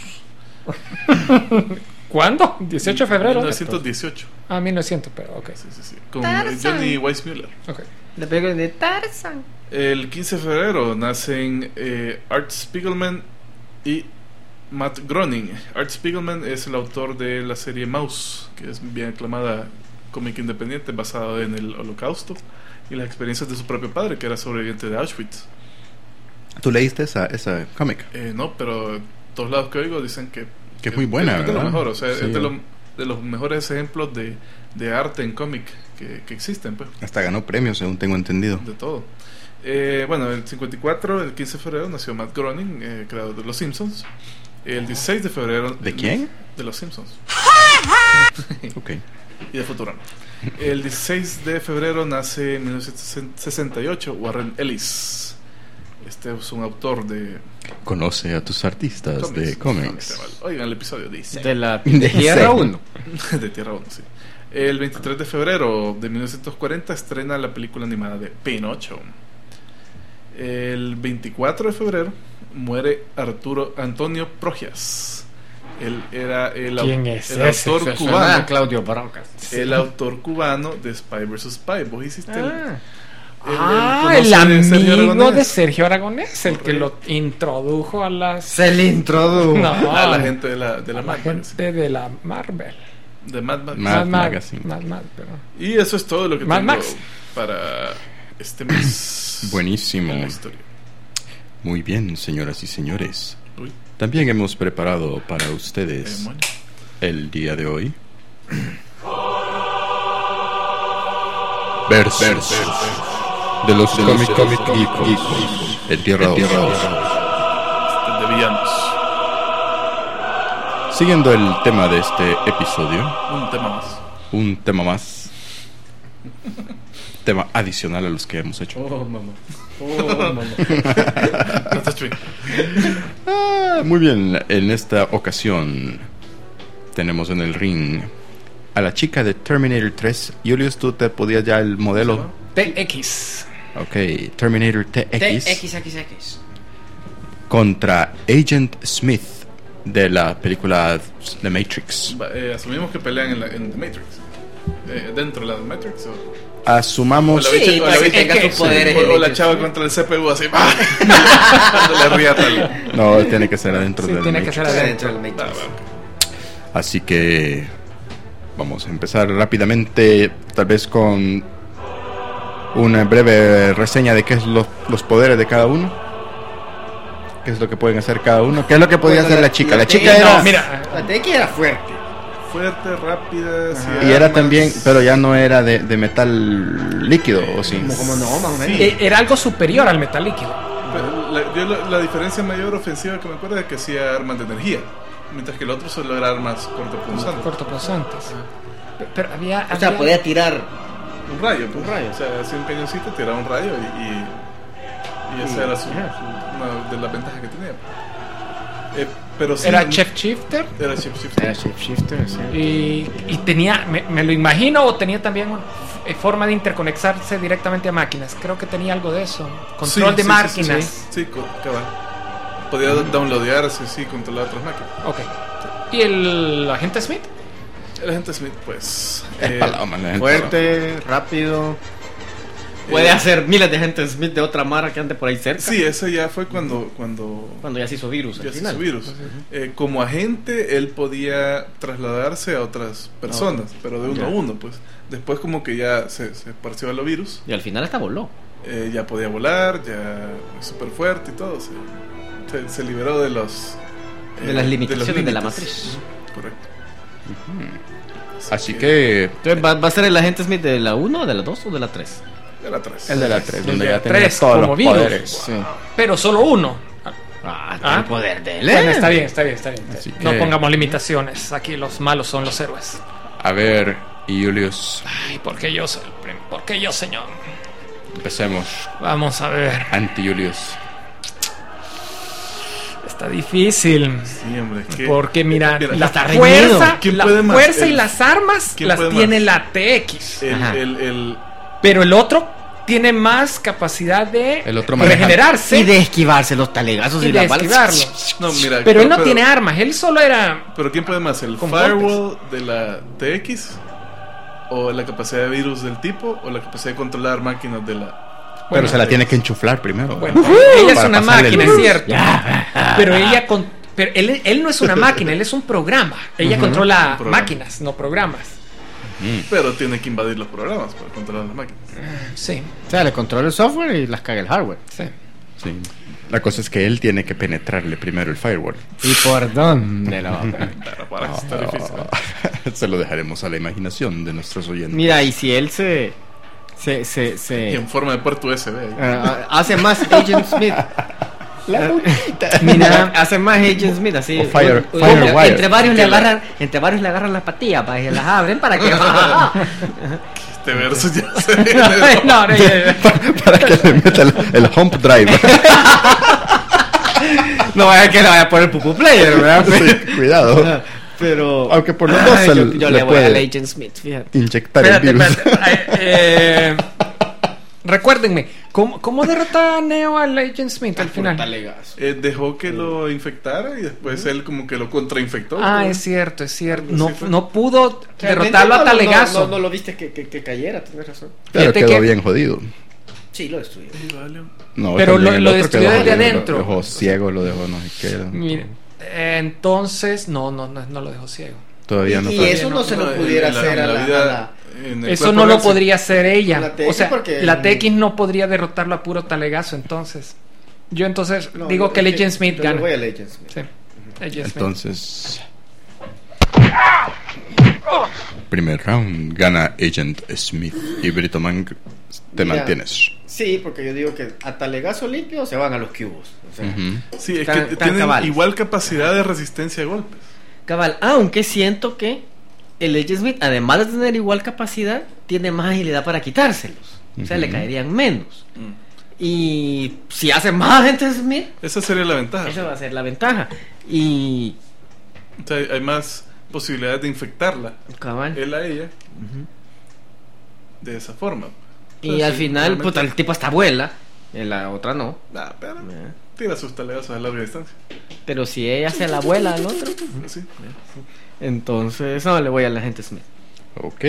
Speaker 4: ¿Cuándo? dieciocho de febrero.
Speaker 2: mil novecientos dieciocho.
Speaker 4: Ah, mil novecientos, pero ok.
Speaker 2: Sí, sí, sí. Con
Speaker 5: Tarzán.
Speaker 2: eh, Johnny Weissmuller.
Speaker 4: Ok.
Speaker 3: La película de
Speaker 5: Tarzan.
Speaker 2: El quince de febrero nacen eh, Art Spiegelman y Matt Groening. Art Spiegelman es el autor de la serie Mouse, que es bien aclamada cómic independiente basado en el Holocausto y las experiencias de su propio padre, que era sobreviviente de Auschwitz.
Speaker 1: ¿Tú leíste esa, esa cómic?
Speaker 2: Eh, no, pero todos lados que oigo dicen que,
Speaker 1: Que es muy buena,
Speaker 2: es de lo
Speaker 1: ¿verdad?
Speaker 2: mejor, o sea,
Speaker 1: Sí.
Speaker 2: es de, lo- de los mejores ejemplos de, de arte en cómic que, que existen, pues.
Speaker 1: Hasta ganó premios, según tengo entendido.
Speaker 2: De todo. Eh, bueno, el cincuenta y cuatro, el quince de febrero, nació Matt Groening, eh, creador de Los Simpsons. El dieciséis de febrero...
Speaker 1: ¿De quién?
Speaker 2: De Los Simpsons.
Speaker 1: Ok.
Speaker 2: Y de Futurama. El dieciséis de febrero nace en mil novecientos sesenta y ocho Warren Ellis. Este es un autor de
Speaker 1: Conoce a tus artistas de cómics.
Speaker 2: Oigan el episodio dice
Speaker 3: de la
Speaker 1: De
Speaker 3: Tierra
Speaker 1: serio.
Speaker 3: uno.
Speaker 2: de Tierra uno, sí. El veintitrés de febrero de mil novecientos cuarenta estrena la película animada de Pinocho. El veinticuatro de febrero muere Arturo Antonio Progias. Él era el, au-
Speaker 4: ¿Quién es
Speaker 2: el
Speaker 4: ese?
Speaker 2: autor
Speaker 4: Se
Speaker 3: Suena
Speaker 2: cubano.
Speaker 3: a Claudio Barocas.
Speaker 2: El autor cubano de Spy versus. Spy. Vos hiciste el-
Speaker 3: Ah.
Speaker 2: el,
Speaker 4: Ah,
Speaker 2: conoce
Speaker 4: el
Speaker 2: de Sergio
Speaker 4: amigo
Speaker 2: Aragonés.
Speaker 4: de Sergio Aragonés, el que lo
Speaker 2: Correcto.
Speaker 4: introdujo a las
Speaker 3: Se le introdujo.
Speaker 4: No,
Speaker 2: a la gente de la, de la
Speaker 4: a la
Speaker 2: Mad Magazine.
Speaker 4: gente de la Marvel.
Speaker 2: De Mad Max.
Speaker 1: Mad
Speaker 4: Mad
Speaker 1: Magazine.
Speaker 4: Mad Mad, pero
Speaker 2: Y eso es todo lo que
Speaker 4: Mad
Speaker 2: tengo
Speaker 4: Max.
Speaker 2: para este mes.
Speaker 1: Buenísimo.
Speaker 2: En la historia.
Speaker 1: Muy bien, señoras y señores.
Speaker 2: Uy,
Speaker 1: También hemos preparado para
Speaker 2: eh,
Speaker 1: ustedes
Speaker 2: moño. el
Speaker 1: el día de hoy versos de los cómics geekos en Tierra dos.
Speaker 2: de villanos.
Speaker 1: Siguiendo el tema de este episodio,
Speaker 2: Un tema más.
Speaker 1: un tema más, tema adicional a los que hemos hecho.
Speaker 3: Oh, mamá. Oh, mamá.
Speaker 2: No touch me.
Speaker 1: Ah, muy bien, en esta ocasión tenemos en el ring a la chica de Terminator tres. Julius, tú te podías ya el modelo.
Speaker 4: T X.
Speaker 1: Ok, Terminator T X
Speaker 3: T X X X.
Speaker 1: contra Agent Smith de la película The Matrix.
Speaker 2: Va, eh, asumimos que pelean en, la, en The Matrix. Eh, ¿Dentro de la Matrix? O,
Speaker 1: Asumamos.
Speaker 2: o la bicha-
Speaker 3: Sí,
Speaker 2: o
Speaker 3: para
Speaker 2: la
Speaker 3: que
Speaker 2: bicha-
Speaker 3: tenga sus
Speaker 2: sí,
Speaker 3: poderes.
Speaker 2: o- o la chava contra el C P U así. ¡ah! Dándole riata al-
Speaker 1: No, tiene que ser adentro
Speaker 4: Sí,
Speaker 1: del
Speaker 4: tiene que
Speaker 1: Matrix.
Speaker 4: ser
Speaker 3: Dentro
Speaker 4: adentro.
Speaker 3: del
Speaker 2: Ah,
Speaker 3: Matrix.
Speaker 2: va, ok.
Speaker 1: Así que vamos a empezar rápidamente, tal vez con una breve reseña de qué es los, los poderes de cada uno. ¿Qué es lo que pueden hacer cada uno? ¿Qué es lo que podía
Speaker 3: Bueno,
Speaker 1: hacer
Speaker 3: la-
Speaker 1: la chica?
Speaker 3: la
Speaker 1: La
Speaker 3: T-
Speaker 1: chica
Speaker 3: no,
Speaker 1: era...
Speaker 4: Mira,
Speaker 3: La T X era fuerte.
Speaker 2: Fuerte, rápida. sí,
Speaker 1: Y era
Speaker 2: armas.
Speaker 1: también, pero ya no era de, de metal líquido, ¿o sí?
Speaker 3: Como, como no, más o menos.
Speaker 4: e- era algo superior al metal líquido.
Speaker 2: Pero la, yo la, la diferencia mayor ofensiva que me acuerdo es que hacía armas de energía, mientras que el otro solo era armas cortopunzantes.
Speaker 4: Cortopunzantes. Pe- Pero había,
Speaker 3: O sea,
Speaker 4: había-
Speaker 3: podía tirar.
Speaker 2: Un rayo, pues.
Speaker 3: Un rayo.
Speaker 2: O sea, hacía un cañoncito, tiraba un rayo y, y, y esa
Speaker 3: Y-
Speaker 2: era su,
Speaker 3: ajá.
Speaker 2: su- una de las ventajas que tenía. Eh, pero sí,
Speaker 4: era Chef Shifter
Speaker 2: Era Chef Shifter.
Speaker 3: Era shapeshifter, sí.
Speaker 4: y, y tenía, me, me lo imagino, o tenía también una f- forma de interconectarse directamente a máquinas. Creo que tenía algo de eso. Control
Speaker 2: Sí,
Speaker 4: de
Speaker 2: sí,
Speaker 4: máquinas.
Speaker 2: Sí, sí, sí, co- cabal. Podía downloadearse, sí, controlar otras máquinas.
Speaker 4: Ok. ¿Y el agente Smith?
Speaker 2: El agente Smith, pues.
Speaker 1: Es
Speaker 2: eh,
Speaker 1: paloma, la gente
Speaker 3: Fuerte, rápido. Puede
Speaker 2: Eh,
Speaker 3: hacer miles de gente Smith de otra mara que ande por ahí cerca.
Speaker 2: Sí, ese ya fue cuando. Cuando
Speaker 3: Cuando ya se hizo virus al
Speaker 2: ya se
Speaker 3: final.
Speaker 2: hizo virus. Eh, como agente, él podía trasladarse a otras personas, pero de uno
Speaker 3: Ya.
Speaker 2: a uno, pues. Después, como que ya se, se esparció el virus.
Speaker 3: Y al final hasta voló.
Speaker 2: Eh, ya podía volar, ya es súper fuerte y todo. Se, se, se liberó de los. eh,
Speaker 3: De las limitaciones de, la
Speaker 2: límites.
Speaker 3: matriz.
Speaker 2: Correcto.
Speaker 1: Así que
Speaker 3: Entonces, ¿va, ¿va a ser el agente Smith de la uno, de la dos o de la tres?
Speaker 2: De la tres.
Speaker 1: el de la tres, donde
Speaker 4: de
Speaker 1: ya
Speaker 4: la
Speaker 1: tenía
Speaker 4: tres,
Speaker 1: todos
Speaker 4: como
Speaker 1: los
Speaker 4: virus.
Speaker 1: poderes. Sí.
Speaker 4: Pero solo uno.
Speaker 3: Ah,
Speaker 4: Ah.
Speaker 3: el poder de él.
Speaker 4: Bueno, está bien, está bien, está bien.
Speaker 1: Así
Speaker 4: No
Speaker 1: que-
Speaker 4: pongamos limitaciones. Aquí los malos son los héroes.
Speaker 1: A ver, y Julius,
Speaker 4: Ay, ¿por qué yo soy el prim- ¿Por qué yo, señor?
Speaker 1: empecemos.
Speaker 4: Vamos a ver.
Speaker 1: Anti-Julius.
Speaker 4: Está difícil.
Speaker 2: Sí, hombre. ¿qué?
Speaker 4: Porque mira,
Speaker 2: Mira,
Speaker 4: la
Speaker 3: está
Speaker 4: fuerza,
Speaker 3: reñido.
Speaker 2: ¿Quién
Speaker 4: la
Speaker 2: puede más?
Speaker 4: fuerza y
Speaker 2: El-
Speaker 4: las armas
Speaker 2: ¿quién
Speaker 4: las
Speaker 2: puede
Speaker 4: tiene
Speaker 2: más?
Speaker 4: la T X.
Speaker 2: El,
Speaker 3: Ajá.
Speaker 2: el, el,
Speaker 4: Pero el otro tiene más capacidad de
Speaker 1: El otro maneja-
Speaker 4: regenerarse
Speaker 3: Y de esquivarse los talegazos y,
Speaker 4: y de
Speaker 3: las balas.
Speaker 4: esquivarlo.
Speaker 2: No, mira.
Speaker 4: Pero él no tiene armas, él solo era...
Speaker 2: Pero ¿quién puede más? ¿El
Speaker 4: Con
Speaker 2: firewall de la T X? ¿O la capacidad de virus del tipo? ¿O la capacidad de controlar máquinas de la...
Speaker 1: Pero
Speaker 4: Bueno,
Speaker 1: se la tiene que enchuflar primero.
Speaker 4: Bueno,
Speaker 1: ¿verdad?
Speaker 4: ella es
Speaker 1: Para
Speaker 4: una
Speaker 1: pasarle el
Speaker 4: máquina, es
Speaker 1: virus.
Speaker 4: cierto.
Speaker 3: Ya.
Speaker 4: Pero ella con, pero él, él no es una máquina, él es un programa. Ella controla
Speaker 2: Un programa.
Speaker 4: máquinas, no programas.
Speaker 2: Pero tiene que invadir los programas para controlar las máquinas.
Speaker 4: Sí,
Speaker 3: O sea, le controla el software y las caga el hardware.
Speaker 4: sí.
Speaker 1: Sí. La cosa es que él tiene que penetrarle primero el firewall.
Speaker 3: ¿Y por dónde lo
Speaker 2: Pero para que está difícil. ¿eh?
Speaker 1: Se lo dejaremos a la imaginación de nuestros oyentes.
Speaker 3: Mira, y si él se... Se... Se...
Speaker 2: Y
Speaker 3: se
Speaker 2: en forma de puerto U S B. ahí.
Speaker 3: ah, hace más Agent Smith.
Speaker 1: La
Speaker 3: Mira, hace más Agent Smith así.
Speaker 1: O Fire-
Speaker 3: Un-
Speaker 1: Firewire.
Speaker 3: entre varios le
Speaker 2: Que la-
Speaker 3: agarran, entre varios le agarran las patillas para que las abren para que.
Speaker 2: Este verso ya se
Speaker 4: No, no, ya, ya.
Speaker 1: Para que le meta el, el hump drive.
Speaker 3: No vaya que le vaya a poner pupu player, ¿verdad?
Speaker 1: Sí, cuidado.
Speaker 3: Pero.
Speaker 1: Aunque por los dos
Speaker 3: Ay,
Speaker 1: se
Speaker 3: yo,
Speaker 1: le-
Speaker 3: yo
Speaker 1: le
Speaker 3: le voy
Speaker 1: puede-
Speaker 3: al Agent Smith, fíjate.
Speaker 1: Inyectar
Speaker 4: Espérate,
Speaker 1: el virus.
Speaker 4: espérate. Eh, eh, recuérdenme, ¿cómo, ¿cómo derrota a Neo al Agent Smith al final?
Speaker 2: Eh, dejó que lo infectara y después él como que lo contrainfectó.
Speaker 4: Ah,
Speaker 2: ¿no?
Speaker 4: es cierto, es cierto.
Speaker 2: Algo
Speaker 4: No,
Speaker 2: así fue.
Speaker 4: no pudo
Speaker 3: Realmente
Speaker 4: derrotarlo
Speaker 3: no,
Speaker 4: a
Speaker 3: no,
Speaker 4: talegazo.
Speaker 3: No, no, no lo viste que, que, que cayera, tienes razón.
Speaker 1: Pero
Speaker 4: Fíjate
Speaker 1: quedó
Speaker 4: que-
Speaker 1: bien jodido.
Speaker 3: Sí, lo destruyó.
Speaker 2: Sí, vale.
Speaker 1: No,
Speaker 4: Pero
Speaker 1: también
Speaker 4: lo-
Speaker 1: el
Speaker 4: lo
Speaker 1: otro
Speaker 4: destruyó
Speaker 1: quedó
Speaker 4: desde
Speaker 1: jodido,
Speaker 4: adentro.
Speaker 1: Lo dejó ciego, lo dejó no sé qué.
Speaker 4: Mire, eh, entonces, no, no, no, no lo dejó ciego.
Speaker 1: Todavía no
Speaker 3: Y
Speaker 1: sabe.
Speaker 3: eso no se lo
Speaker 2: No, en
Speaker 3: pudiera
Speaker 2: la-
Speaker 3: hacer
Speaker 2: en
Speaker 3: a
Speaker 2: la
Speaker 3: la,
Speaker 2: vida-
Speaker 3: a la-
Speaker 2: en el
Speaker 4: Eso
Speaker 2: cuerpo
Speaker 4: no lo
Speaker 2: real, sí.
Speaker 4: podría hacer ella.
Speaker 3: La T X
Speaker 4: O sea,
Speaker 3: porque-
Speaker 4: la T X no podría derrotarlo a puro talegazo, entonces. Yo entonces
Speaker 3: No,
Speaker 4: digo
Speaker 3: yo-
Speaker 4: que el
Speaker 3: yo-
Speaker 4: Agent Smith
Speaker 3: yo le
Speaker 4: gana.
Speaker 3: voy al Agent Smith.
Speaker 4: Sí, Agent Smith.
Speaker 1: Entonces. Primer round gana Agent Smith. Y Britoman, te
Speaker 3: Mira.
Speaker 1: mantienes.
Speaker 3: Sí, porque yo digo que a talegazo limpio se van a los cubos. O sea,
Speaker 1: Ujú.
Speaker 2: Sí, es
Speaker 3: Tan-
Speaker 2: que
Speaker 3: tan
Speaker 2: tienen
Speaker 3: cabales.
Speaker 2: igual capacidad de resistencia a golpes.
Speaker 3: cabal, aunque siento que el Agent Smith, además de tener igual capacidad, tiene más agilidad para quitárselos. O sea,
Speaker 1: Ujú.
Speaker 3: le caerían menos.
Speaker 2: Mm.
Speaker 3: Y si hace más Agent Smith,
Speaker 2: Esa sería la ventaja.
Speaker 3: esa va a ser la ventaja. Y
Speaker 2: O sea, hay- hay más posibilidades de infectarla,
Speaker 3: cabal.
Speaker 2: él a ella, de esa forma.
Speaker 3: Y
Speaker 2: Entonces,
Speaker 3: al
Speaker 2: sí,
Speaker 3: final,
Speaker 2: realmente-
Speaker 3: puta, el tipo hasta vuela. En la otra no.
Speaker 2: Ah, pero
Speaker 3: Eh.
Speaker 2: tira sus talegazos a larga distancia.
Speaker 3: Pero si ella se la vuela al otro,
Speaker 2: Sí.
Speaker 3: entonces no le voy a la Agent Smith.
Speaker 1: Ok.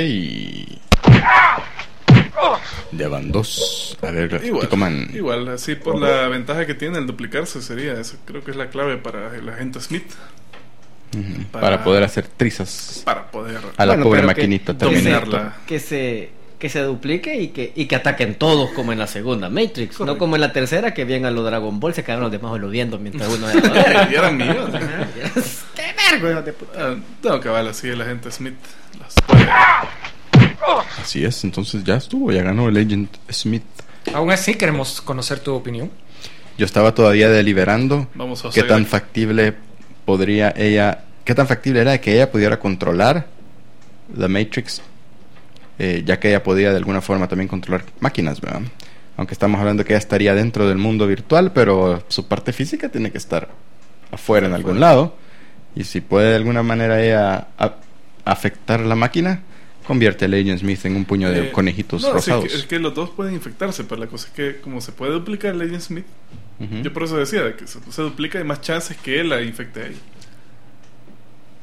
Speaker 1: Ya van dos. A ver,
Speaker 2: Igual,
Speaker 1: Ticoman.
Speaker 2: igual, así por la ventaja que tiene el duplicarse sería eso. Creo que es la clave para el agente Smith
Speaker 1: Ujú.
Speaker 2: para-
Speaker 1: Para poder hacer trizas
Speaker 2: para poder
Speaker 1: a la
Speaker 3: Bueno,
Speaker 1: pobre
Speaker 3: pero que-
Speaker 1: maquinita
Speaker 3: que
Speaker 1: también.
Speaker 3: se-
Speaker 2: dominarla.
Speaker 3: Que se, que se duplique y que, y que ataquen todos como en la segunda Matrix.
Speaker 2: Correcto.
Speaker 3: No como en la tercera que bien a lo Dragon Ball se quedaron los demás oludiendo mientras uno era la verga.
Speaker 2: Y eran millones.
Speaker 3: ¡Qué vergo, hijo de puta!
Speaker 2: Ah, no, cabal, así el agente Smith las puede.
Speaker 1: Así es, entonces ya estuvo, ya ganó el Agent Smith.
Speaker 4: Aún así, queremos conocer tu opinión.
Speaker 1: Yo estaba todavía deliberando
Speaker 2: Vamos a
Speaker 1: qué
Speaker 2: hacer-
Speaker 1: tan factible podría ella, qué tan factible era que ella pudiera controlar la Matrix, eh, ya que ella podía de alguna forma también controlar máquinas, ¿verdad? Aunque estamos hablando que ella estaría dentro del mundo virtual, pero su parte física tiene que estar afuera en algún lado. Y si puede de alguna manera ella a- afectar la máquina, convierte al Agent Smith en un puño de
Speaker 2: Eh,
Speaker 1: conejitos
Speaker 2: no, sí,
Speaker 1: rosados.
Speaker 2: es, que, es que los dos pueden infectarse, pero la cosa es que como se puede duplicar el agent Smith,
Speaker 1: Ujú.
Speaker 2: yo por eso decía de que se, se duplica, hay más chances que él la infecte a ella.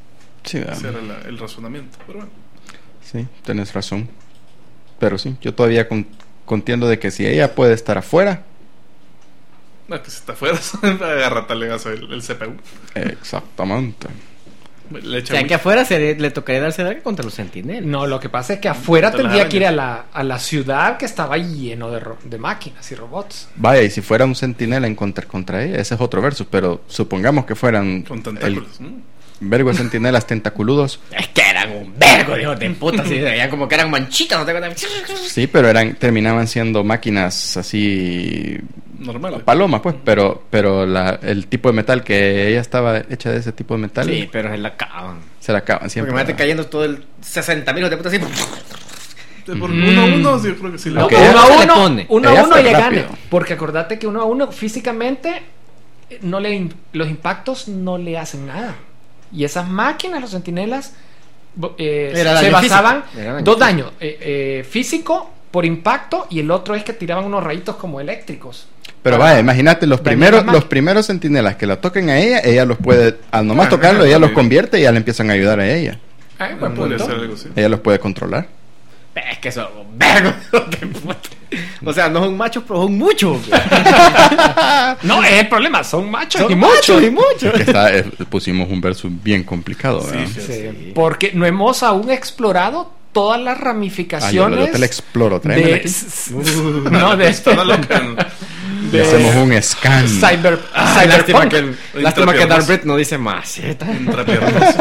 Speaker 1: Sí,
Speaker 2: Ese
Speaker 1: um,
Speaker 2: era la- el razonamiento. Pero bueno.
Speaker 1: sí, tenés razón. Pero sí, yo todavía con- contiendo de que si ella puede estar afuera.
Speaker 2: No, que si está afuera, agarra talegazo el, el C P U.
Speaker 1: Exactamente.
Speaker 2: Le
Speaker 3: O
Speaker 2: echa
Speaker 3: sea,
Speaker 2: muy-
Speaker 3: que afuera se, le tocaría darse verga contra los sentinelas.
Speaker 4: No, lo que pasa es que afuera
Speaker 2: Contra las
Speaker 4: tendría que ir a
Speaker 2: arañas.
Speaker 4: la, a la ciudad que estaba lleno de, ro- de máquinas y robots.
Speaker 1: Vaya, y si fuera un centinela en contra, contra ella, ese es otro verso. Pero supongamos que fueran
Speaker 2: con
Speaker 1: el
Speaker 2: tentáculos. ¿no?
Speaker 1: vergo de centinelas tentaculudos.
Speaker 3: Es que eran un vergo de hijos de puta, así, veían como que eran manchitas, no te acuerdas.
Speaker 1: Sí, pero eran terminaban siendo máquinas así
Speaker 2: Normal.
Speaker 1: palomas, pues. Pero pero la, el tipo de metal que ella estaba hecha de ese tipo de metal,
Speaker 3: Sí, pero se la acaban.
Speaker 1: se la acaban
Speaker 3: Porque
Speaker 1: siempre.
Speaker 3: me cayendo todo el sesenta mil de puta así.
Speaker 2: Por
Speaker 4: Mm.
Speaker 2: uno a uno, sí, yo creo que sí.
Speaker 4: No,
Speaker 2: la-
Speaker 1: Ok.
Speaker 4: uno a
Speaker 3: Se le
Speaker 4: uno,
Speaker 3: pone.
Speaker 4: uno a
Speaker 1: Ella
Speaker 4: uno
Speaker 1: fue
Speaker 4: le
Speaker 1: rápido.
Speaker 4: gana. Porque acordate que uno a uno físicamente eh, no le im- los impactos no le hacen nada. Y esas máquinas, los centinelas, bo- eh,
Speaker 3: Era
Speaker 4: se
Speaker 3: daño
Speaker 4: basaban
Speaker 3: físico. Era daño
Speaker 4: dos
Speaker 3: físico.
Speaker 4: daños: eh, eh, físico por impacto y el otro es que tiraban unos rayitos como eléctricos.
Speaker 1: Pero
Speaker 4: Para
Speaker 1: vaya, imagínate los
Speaker 4: dañar
Speaker 1: primeros
Speaker 4: las máquinas.
Speaker 1: los primeros centinelas que la toquen a ella, ella los puede al nomás
Speaker 2: Ah,
Speaker 1: tocarlo,
Speaker 2: ajá,
Speaker 1: ella los
Speaker 2: sí.
Speaker 1: convierte y ya le empiezan a ayudar a ella.
Speaker 4: Eh, buen
Speaker 2: Podría
Speaker 4: punto.
Speaker 2: ser algo así.
Speaker 1: Ella los puede controlar.
Speaker 3: Es que son un vergo de hijos de puta. O sea, no son machos, pero son muchos.
Speaker 4: No, es el problema, son machos
Speaker 3: Son
Speaker 4: y
Speaker 3: machos
Speaker 4: muchos.
Speaker 3: y muchos.
Speaker 1: Que está, eh, pusimos un verso bien complicado,
Speaker 2: Sí,
Speaker 1: ¿verdad?
Speaker 2: sí.
Speaker 4: Sí, porque no hemos aún explorado todas las
Speaker 1: Ah, yo,
Speaker 4: ramificaciones.
Speaker 1: yo te la exploro, tráemela
Speaker 4: de,
Speaker 1: aquí.
Speaker 4: s- no, de
Speaker 2: Está una loca. ¿no?
Speaker 1: Y
Speaker 4: de-
Speaker 1: hacemos un scan.
Speaker 4: cyber,
Speaker 3: Ah, lástima
Speaker 4: cyberpunk.
Speaker 3: que,
Speaker 2: Un
Speaker 3: lástima que
Speaker 2: intrapiernas.
Speaker 3: Darth no dice más. ¿sí?
Speaker 2: Intrapiernas.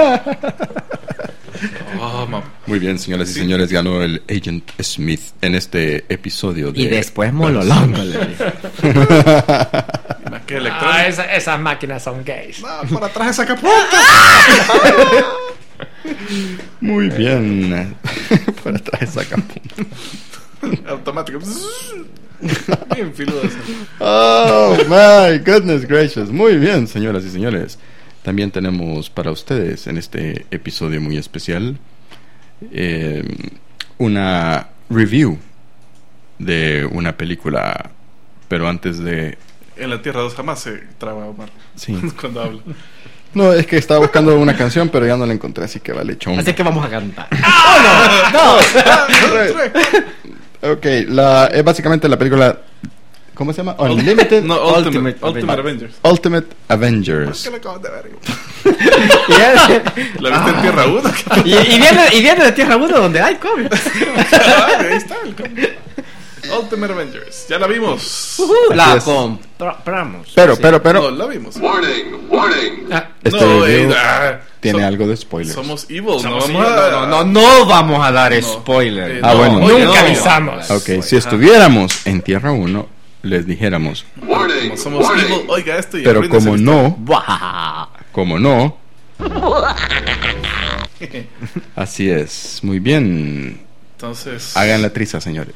Speaker 2: Oh, mamá.
Speaker 1: Muy bien, señoras y
Speaker 2: Sí.
Speaker 1: señores, ganó el Agent Smith en este episodio de...
Speaker 3: Y después Mololongo. le dice.
Speaker 2: Más que
Speaker 4: Ah,
Speaker 2: electrónica.
Speaker 4: esa- esas máquinas son gays.
Speaker 2: Ah, por atrás esa capucha.
Speaker 1: Muy bien. Por atrás esa capunta.
Speaker 2: Automático. Bien filudo eso.
Speaker 1: Oh, my goodness gracious. Muy bien, señoras y señores. También tenemos para ustedes en este episodio muy especial eh, una review de una película. Pero antes de...
Speaker 2: En la Tierra dos jamás se traba Omar.
Speaker 1: Sí.
Speaker 2: Cuando habla.
Speaker 1: No, es que estaba buscando una canción, pero ya no la encontré, así que vale chongo.
Speaker 3: Así que vamos a cantar.
Speaker 1: Ok, la, es básicamente la película... ¿Cómo se llama? Unlimited
Speaker 2: No, Ultimate,
Speaker 3: Ultimate
Speaker 2: Ultimate Avengers.
Speaker 1: Ultimate
Speaker 2: ¿Por
Speaker 1: Avengers.
Speaker 2: qué la acabas de ver?
Speaker 3: Y, es-
Speaker 2: ¿La viste en Tierra uno?
Speaker 3: y, y viene, y viene de Tierra uno donde hay cómics.
Speaker 2: Ah, ahí está el cómic. Ultimate Avengers. Ya la vimos.
Speaker 1: Así
Speaker 3: La
Speaker 1: es.
Speaker 3: compramos.
Speaker 1: Pero,
Speaker 3: Sí.
Speaker 1: pero, pero...
Speaker 2: No, la vimos.
Speaker 6: Warning, warning.
Speaker 4: Ah,
Speaker 1: Este
Speaker 2: no,
Speaker 1: review
Speaker 2: eh, ah,
Speaker 1: tiene
Speaker 2: so-
Speaker 1: algo de spoilers.
Speaker 2: Somos evil.
Speaker 3: Somos-
Speaker 2: no vamos a...
Speaker 3: no, no, no vamos a dar
Speaker 2: No.
Speaker 3: spoiler.
Speaker 2: Eh,
Speaker 1: Ah, bueno.
Speaker 2: oye,
Speaker 4: Nunca
Speaker 2: no.
Speaker 4: avisamos.
Speaker 1: Ok, si estuviéramos en Tierra uno, les dijéramos.
Speaker 6: Warning,
Speaker 2: Como somos
Speaker 6: warning.
Speaker 2: evil, oiga esto y
Speaker 1: Pero
Speaker 2: arruínese
Speaker 1: como
Speaker 2: la
Speaker 1: no,
Speaker 3: Buah.
Speaker 1: como no,
Speaker 2: historia.
Speaker 1: así es. Muy bien.
Speaker 2: Entonces...
Speaker 1: Hagan la triza, señores.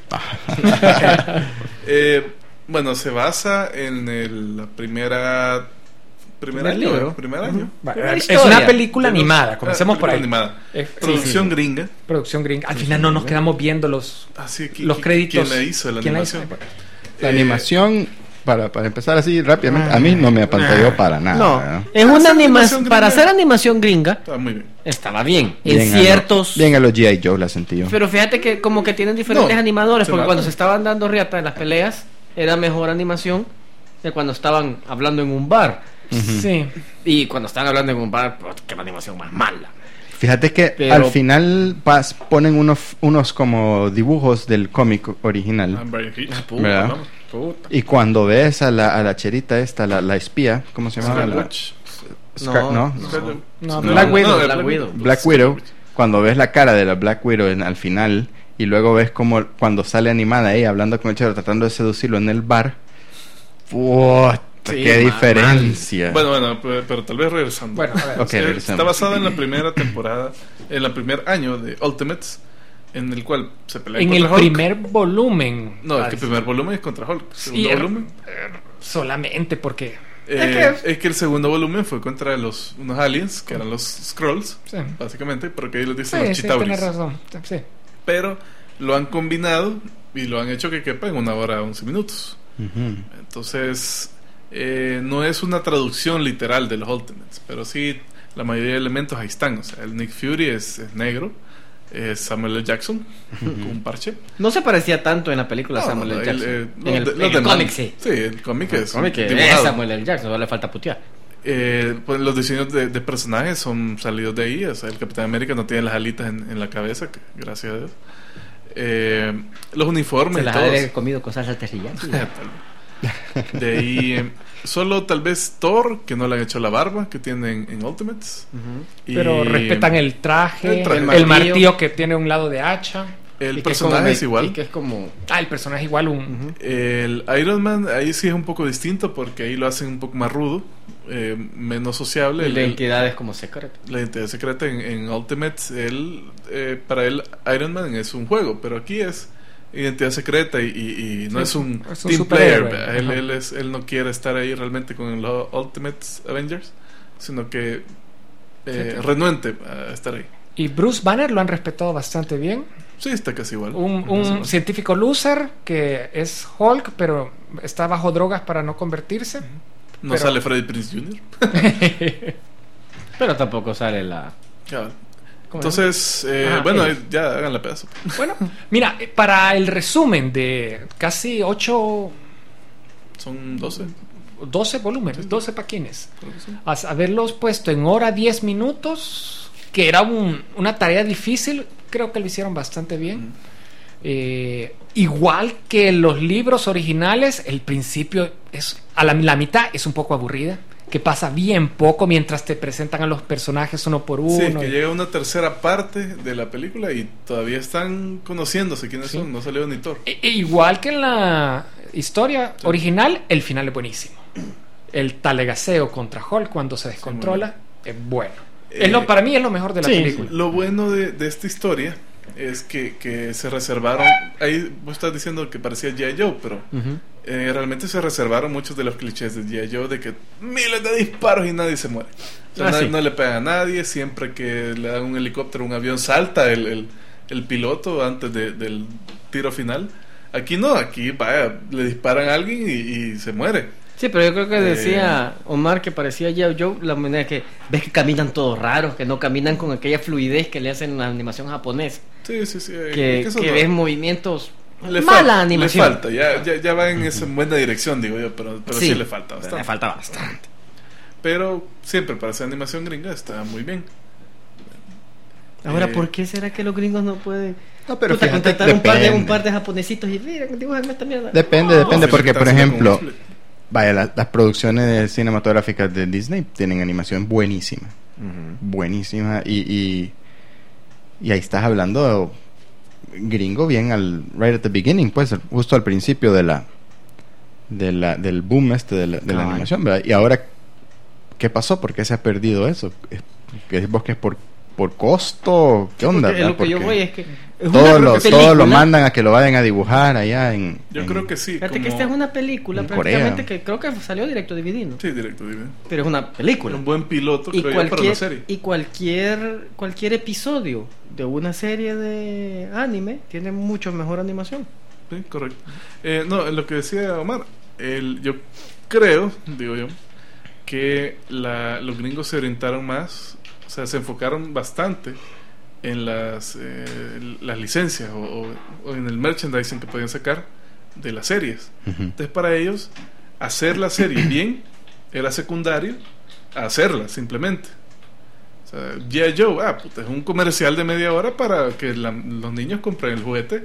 Speaker 2: Eh, bueno, se basa en el, la primera... Primer,
Speaker 3: Primer
Speaker 2: año,
Speaker 3: libro.
Speaker 2: ¿eh? Primer año.
Speaker 4: Va,
Speaker 3: Primera
Speaker 4: es
Speaker 3: historia.
Speaker 4: una película
Speaker 2: De los-
Speaker 4: animada, comencemos
Speaker 2: ah,
Speaker 4: por ahí.
Speaker 2: película animada.
Speaker 4: Es- sí,
Speaker 2: Producción
Speaker 4: sí, sí.
Speaker 2: gringa.
Speaker 4: Producción gringa. Al final no nos quedamos viendo los,
Speaker 2: Así que,
Speaker 4: los
Speaker 2: ¿qui-
Speaker 4: créditos.
Speaker 2: ¿Quién la hizo la
Speaker 4: ¿Quién la
Speaker 2: animación?
Speaker 4: hizo?
Speaker 1: La
Speaker 2: Eh,
Speaker 1: animación, para, para empezar así rápidamente, a mí no me apantalló para nada.
Speaker 3: No,
Speaker 1: ¿verdad?
Speaker 3: es
Speaker 2: Para
Speaker 3: una
Speaker 2: hacer
Speaker 3: animación.
Speaker 2: animación
Speaker 3: Para
Speaker 2: gringa.
Speaker 3: hacer animación gringa,
Speaker 2: Está muy bien.
Speaker 3: estaba bien.
Speaker 1: Bien
Speaker 3: En
Speaker 1: a lo-
Speaker 3: ciertos.
Speaker 1: bien a los G I. Joe la sentí yo.
Speaker 3: Pero fíjate que como que tienen diferentes
Speaker 2: No,
Speaker 3: animadores,
Speaker 2: se
Speaker 3: porque
Speaker 2: matan.
Speaker 3: cuando se estaban dando riata en las peleas, era mejor animación que cuando estaban hablando en un bar.
Speaker 4: Sí.
Speaker 3: Y cuando estaban hablando en un bar, pues, qué animación más mala.
Speaker 1: Fíjate que
Speaker 3: Pero-
Speaker 1: al final pas- ponen unos, unos como dibujos del cómic original.
Speaker 2: Ah, Brian Hitch.
Speaker 1: ¿Verdad?
Speaker 2: vamos.
Speaker 1: Y cuando ves a la, a la cherita esta, la, la espía, ¿cómo se llama?
Speaker 2: Scarlet
Speaker 1: La-
Speaker 2: Witch.
Speaker 1: Scar- no,
Speaker 2: Scarlet-
Speaker 4: No,
Speaker 2: no,
Speaker 4: Black
Speaker 2: no,
Speaker 4: Widow.
Speaker 2: no,
Speaker 3: Black Widow.
Speaker 1: Black Widow, cuando ves la cara de la Black Widow en- al final y luego ves como cuando sale animada ella hablando con el chero tratando de seducirlo en el bar. ¡Puta!
Speaker 3: Sí,
Speaker 1: ¡Qué
Speaker 3: mal,
Speaker 1: diferencia!
Speaker 2: Bueno, bueno, pero, pero tal vez regresando.
Speaker 4: Bueno, a ver.
Speaker 1: Ok,
Speaker 2: Eh,
Speaker 1: regresemos.
Speaker 2: Está basado en la primera temporada, en el primer año de Ultimates, en el cual se pelean
Speaker 4: En el
Speaker 2: contra Hulk.
Speaker 4: primer volumen.
Speaker 2: No, es que
Speaker 4: Ah,
Speaker 2: el primer volumen es contra Hulk. El segundo
Speaker 4: Sí,
Speaker 2: volumen.
Speaker 4: solamente porque.
Speaker 2: eh,
Speaker 3: que-
Speaker 2: es que el segundo volumen fue contra los unos aliens, que eran los Skrulls,
Speaker 4: Sí,
Speaker 2: básicamente, porque ahí les
Speaker 4: sí,
Speaker 2: dicen los
Speaker 4: sí,
Speaker 2: Chitauris.
Speaker 4: tienes razón. Sí.
Speaker 2: Pero lo han combinado y lo han hecho que quepa en una hora once minutos.
Speaker 1: Ujú.
Speaker 2: Entonces, eh, no es una traducción literal de los Ultimates, pero sí la mayoría de elementos ahí están. O sea, el Nick Fury es, es negro, es Samuel L. Jackson con un parche.
Speaker 3: No se parecía tanto en la película
Speaker 2: No,
Speaker 3: Samuel
Speaker 2: no,
Speaker 3: L.
Speaker 2: el,
Speaker 3: Jackson.
Speaker 2: eh,
Speaker 3: en el,
Speaker 2: los de-
Speaker 3: en
Speaker 2: los
Speaker 3: el
Speaker 2: demás-
Speaker 3: cómic sí.
Speaker 2: Sí, el cómic
Speaker 3: El
Speaker 2: es
Speaker 3: cómic es
Speaker 2: dibujado.
Speaker 3: Samuel L. Jackson, no le falta putear.
Speaker 2: Eh, pues los diseños de, de personajes son salidos de ahí. O sea, el Capitán América no tiene las alitas en, en la cabeza, que- gracias a Dios. Eh, los uniformes
Speaker 3: Se
Speaker 2: y
Speaker 3: las
Speaker 2: todo.
Speaker 3: ha comido con salsa teriyaki.
Speaker 2: De ahí, eh, solo tal vez Thor, que no le han hecho la barba que tienen en Ultimates. Y
Speaker 4: Pero respetan el traje,
Speaker 2: el traje.
Speaker 4: el,
Speaker 3: El
Speaker 4: martillo.
Speaker 3: martillo
Speaker 4: que tiene un lado de hacha.
Speaker 2: el
Speaker 3: Y que es como
Speaker 2: personaje
Speaker 3: me-
Speaker 2: es igual.
Speaker 3: Y que es como...
Speaker 4: Ah, el personaje igual un...
Speaker 2: El Iron Man, ahí sí es un poco distinto porque ahí lo hacen un poco más rudo, eh, menos sociable. El-
Speaker 3: La identidad es como secreta.
Speaker 2: la identidad secreta en, en Ultimates, él, eh, para él Iron Man es un juego, pero aquí es identidad secreta y, y- y no
Speaker 4: Sí,
Speaker 2: es un,
Speaker 4: es un
Speaker 2: team
Speaker 4: superhéroe.
Speaker 2: player. ¿verdad? Él,
Speaker 4: Ajá.
Speaker 2: él, es, él no quiere estar ahí realmente con los Ultimates Avengers, sino que eh,
Speaker 4: Sí, sí.
Speaker 2: renuente a estar ahí.
Speaker 4: Y Bruce Banner lo han respetado bastante bien.
Speaker 2: Sí, está casi igual.
Speaker 4: Un,
Speaker 2: Casi
Speaker 4: un
Speaker 2: igual.
Speaker 4: científico loser que es Hulk, pero está bajo drogas para no convertirse.
Speaker 2: No
Speaker 4: pero-
Speaker 2: sale Freddie Prinze junior
Speaker 3: Pero tampoco sale la...
Speaker 2: Cabal.
Speaker 3: ¿Cómo
Speaker 2: Entonces, eh,
Speaker 4: Ah,
Speaker 2: bueno,
Speaker 4: él.
Speaker 2: ya hagan la pedazo.
Speaker 4: Bueno, mira, eh, para el resumen de casi ocho,
Speaker 2: Son doce.
Speaker 4: doce volúmenes, doce paquines,
Speaker 2: creo que son.
Speaker 4: a haberlos puesto en hora diez minutos, que era un- una tarea difícil, creo que lo hicieron bastante bien.
Speaker 2: Mm.
Speaker 4: Eh, igual que los libros originales, el principio es a la, la mitad es un poco aburrida, que pasa bien poco mientras te presentan a los personajes uno por uno.
Speaker 2: Sí, es que
Speaker 4: y-
Speaker 2: llega una tercera parte de la película y todavía están conociéndose quiénes
Speaker 4: Sí.
Speaker 2: son. No salió ni Thor.
Speaker 4: E- e igual que en la historia original, el final es buenísimo. El talegaseo contra Hulk cuando se descontrola es bueno.
Speaker 2: Eh,
Speaker 4: Es lo, para mí es lo mejor de la
Speaker 3: sí,
Speaker 4: película.
Speaker 2: Lo bueno de, de esta historia es que, que se reservaron. Ahí vos estás diciendo que parecía G I. Joe, pero
Speaker 3: Ujú.
Speaker 2: eh, realmente se reservaron muchos de los clichés de G I. Joe de que miles de disparos y nadie se muere. O sea,
Speaker 3: Ah,
Speaker 2: nadie-
Speaker 3: sí.
Speaker 2: no le pega a nadie. Siempre que le dan un helicóptero, un avión, salta el, el, el piloto antes de- del tiro final. Aquí no, aquí vaya, le disparan a alguien y, y se muere.
Speaker 3: Sí, pero yo creo que
Speaker 2: Eh.
Speaker 3: decía Omar que parecía G I. Joe la manera que ves que caminan todos raros, que no caminan con aquella fluidez que le hacen en la animación japonesa,
Speaker 2: Sí, sí, sí. eh,
Speaker 3: que,
Speaker 2: eso
Speaker 3: que
Speaker 2: no-
Speaker 3: ves movimientos
Speaker 2: le
Speaker 3: mala
Speaker 2: fal-
Speaker 3: animación.
Speaker 2: Le falta, ya, ya, ya va en esa buena dirección, digo yo, pero, pero sí, le falta bastante.
Speaker 3: Le falta bastante.
Speaker 2: Pero siempre para hacer animación gringa está muy bien.
Speaker 3: Ahora,
Speaker 2: Eh,
Speaker 3: ¿por qué será que los gringos no pueden
Speaker 1: No, pero
Speaker 3: puta,
Speaker 1: fíjate,
Speaker 3: contratar un par, de, un
Speaker 1: depende.
Speaker 3: par de japonesitos y miren, dibujan esta mierda?
Speaker 1: Depende,
Speaker 3: No.
Speaker 1: depende,
Speaker 2: No,
Speaker 1: porque
Speaker 2: si
Speaker 1: por
Speaker 2: están haciendo
Speaker 1: ejemplo,
Speaker 2: como Netflix.
Speaker 1: vaya, la- las producciones cinematográficas de Disney tienen animación buenísima, buenísima, y, y, y ahí estás hablando gringo bien al right at the beginning, pues justo al principio de la, de la del boom este de la, de la
Speaker 3: Cabal.
Speaker 1: animación, ¿verdad? Y ahora, ¿qué pasó? ¿Por qué se ha perdido eso? ¿Es, que vos que es por por costo? ¿Qué onda?
Speaker 3: Porque
Speaker 1: verdad?
Speaker 3: lo que yo
Speaker 1: Porque
Speaker 3: voy es que es
Speaker 1: todo
Speaker 3: una
Speaker 1: lo,
Speaker 3: película.
Speaker 1: todo lo mandan a que lo vayan a dibujar allá en...
Speaker 2: Yo
Speaker 1: en-
Speaker 2: creo que sí.
Speaker 3: Fíjate
Speaker 2: como-
Speaker 3: que esta es una película
Speaker 1: en
Speaker 3: prácticamente
Speaker 1: Corea.
Speaker 3: que creo que salió directo D V D, ¿no?
Speaker 2: Sí, directo, dime.
Speaker 3: Pero es una película.
Speaker 2: Un buen piloto,
Speaker 3: y
Speaker 2: creo yo, para
Speaker 3: cualquier
Speaker 2: una serie.
Speaker 3: y cualquier cualquier episodio de una serie de anime tiene mucho mejor animación.
Speaker 2: Sí, correcto. Eh, no, lo que decía Omar, el, yo creo, digo yo, que la, los gringos se orientaron más, o sea, se enfocaron bastante en las, eh, las licencias o, o- o en el merchandising que podían sacar de las series.
Speaker 1: Ujú.
Speaker 2: Entonces, para ellos, hacer la serie bien era secundario a hacerla, simplemente. O sea, G I. Joe, ah, puta, es un comercial de media hora para que la- los niños compren el juguete.